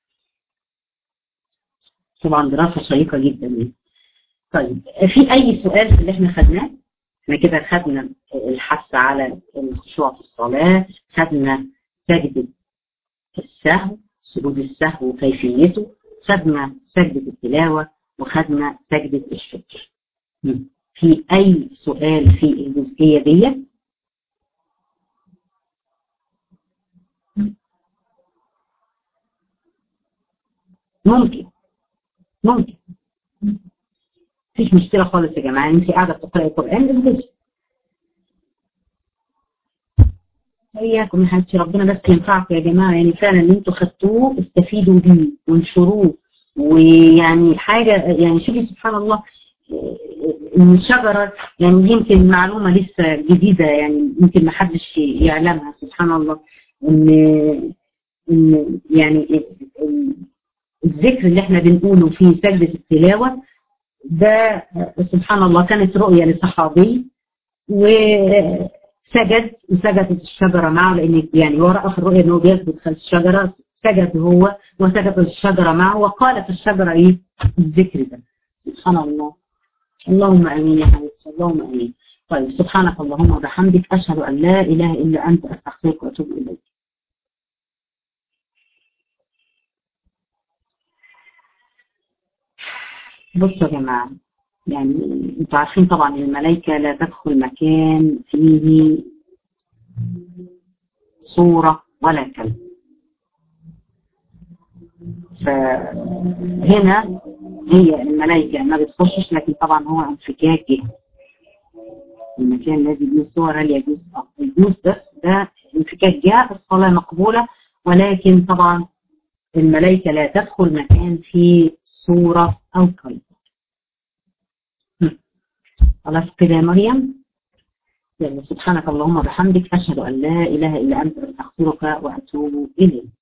طبعا دراسه شيقه جدا يعني. طيب في اي سؤال في اللي احنا خدناه؟ احنا كده خدنا الحث على الخشوع في الصلاه، خدنا سجده السهو سجود السهو وكيفيته، خدنا سجده التلاوه، وخدنا سجده الشكر. في أي سؤال في الجزئية دي؟ ممكن مفيش مشكلة خالص يا جماعة. انت قاعدة بتقرأي القرآن اسجدي. إياكم يا حبيبتي، ربنا بس ينفعكم يا جماعة، يعني فعلا اللي انتوا خدتوه استفيدوا بيه وانشروه. ويعني حاجة يعني شوفي سبحان الله ان الشجرة يعني يمكن معلومة لسه جديدة يعني يمكن ما حدش يعلمها. سبحان الله ان يعني الذكر اللي احنا بنقوله في سجدة التلاوة ده سبحان الله كانت رؤية لصحابي وسجدت الشجرة معه، لان يعني هو رأى في الرؤية انه بيسجد خلف الشجرة، سجد هو وسجدت الشجرة معه وقالت الشجرة ايه الذكر ده. سبحان الله. اللهم امين يا حبيبتي، اللهم امين. طيب سبحانك اللهم وبحمدك اشهد ان لا اله الا انت استغفرك واتوب اليك. بصوا يا جماعه، يعني انتوا عارفين طبعا الملائكه لا تدخل مكان فيه صوره ولا كلمه، فهنا هي الملائكه ما بتخشش، لكن طبعا هو انفكاك جه المكان الذي به الصور هل يجوز؟ يجوز، بس ده انفكاك جهة، الصلاة مقبولة، ولكن طبعا الملائكة لا تدخل مكان فيه صورة أو قلب. خلاص كده يا مريم؟ يعني سبحانك اللهم وبحمدك، أشهد أن لا إله إلا أنت، أستغفرك وأتوب إليك.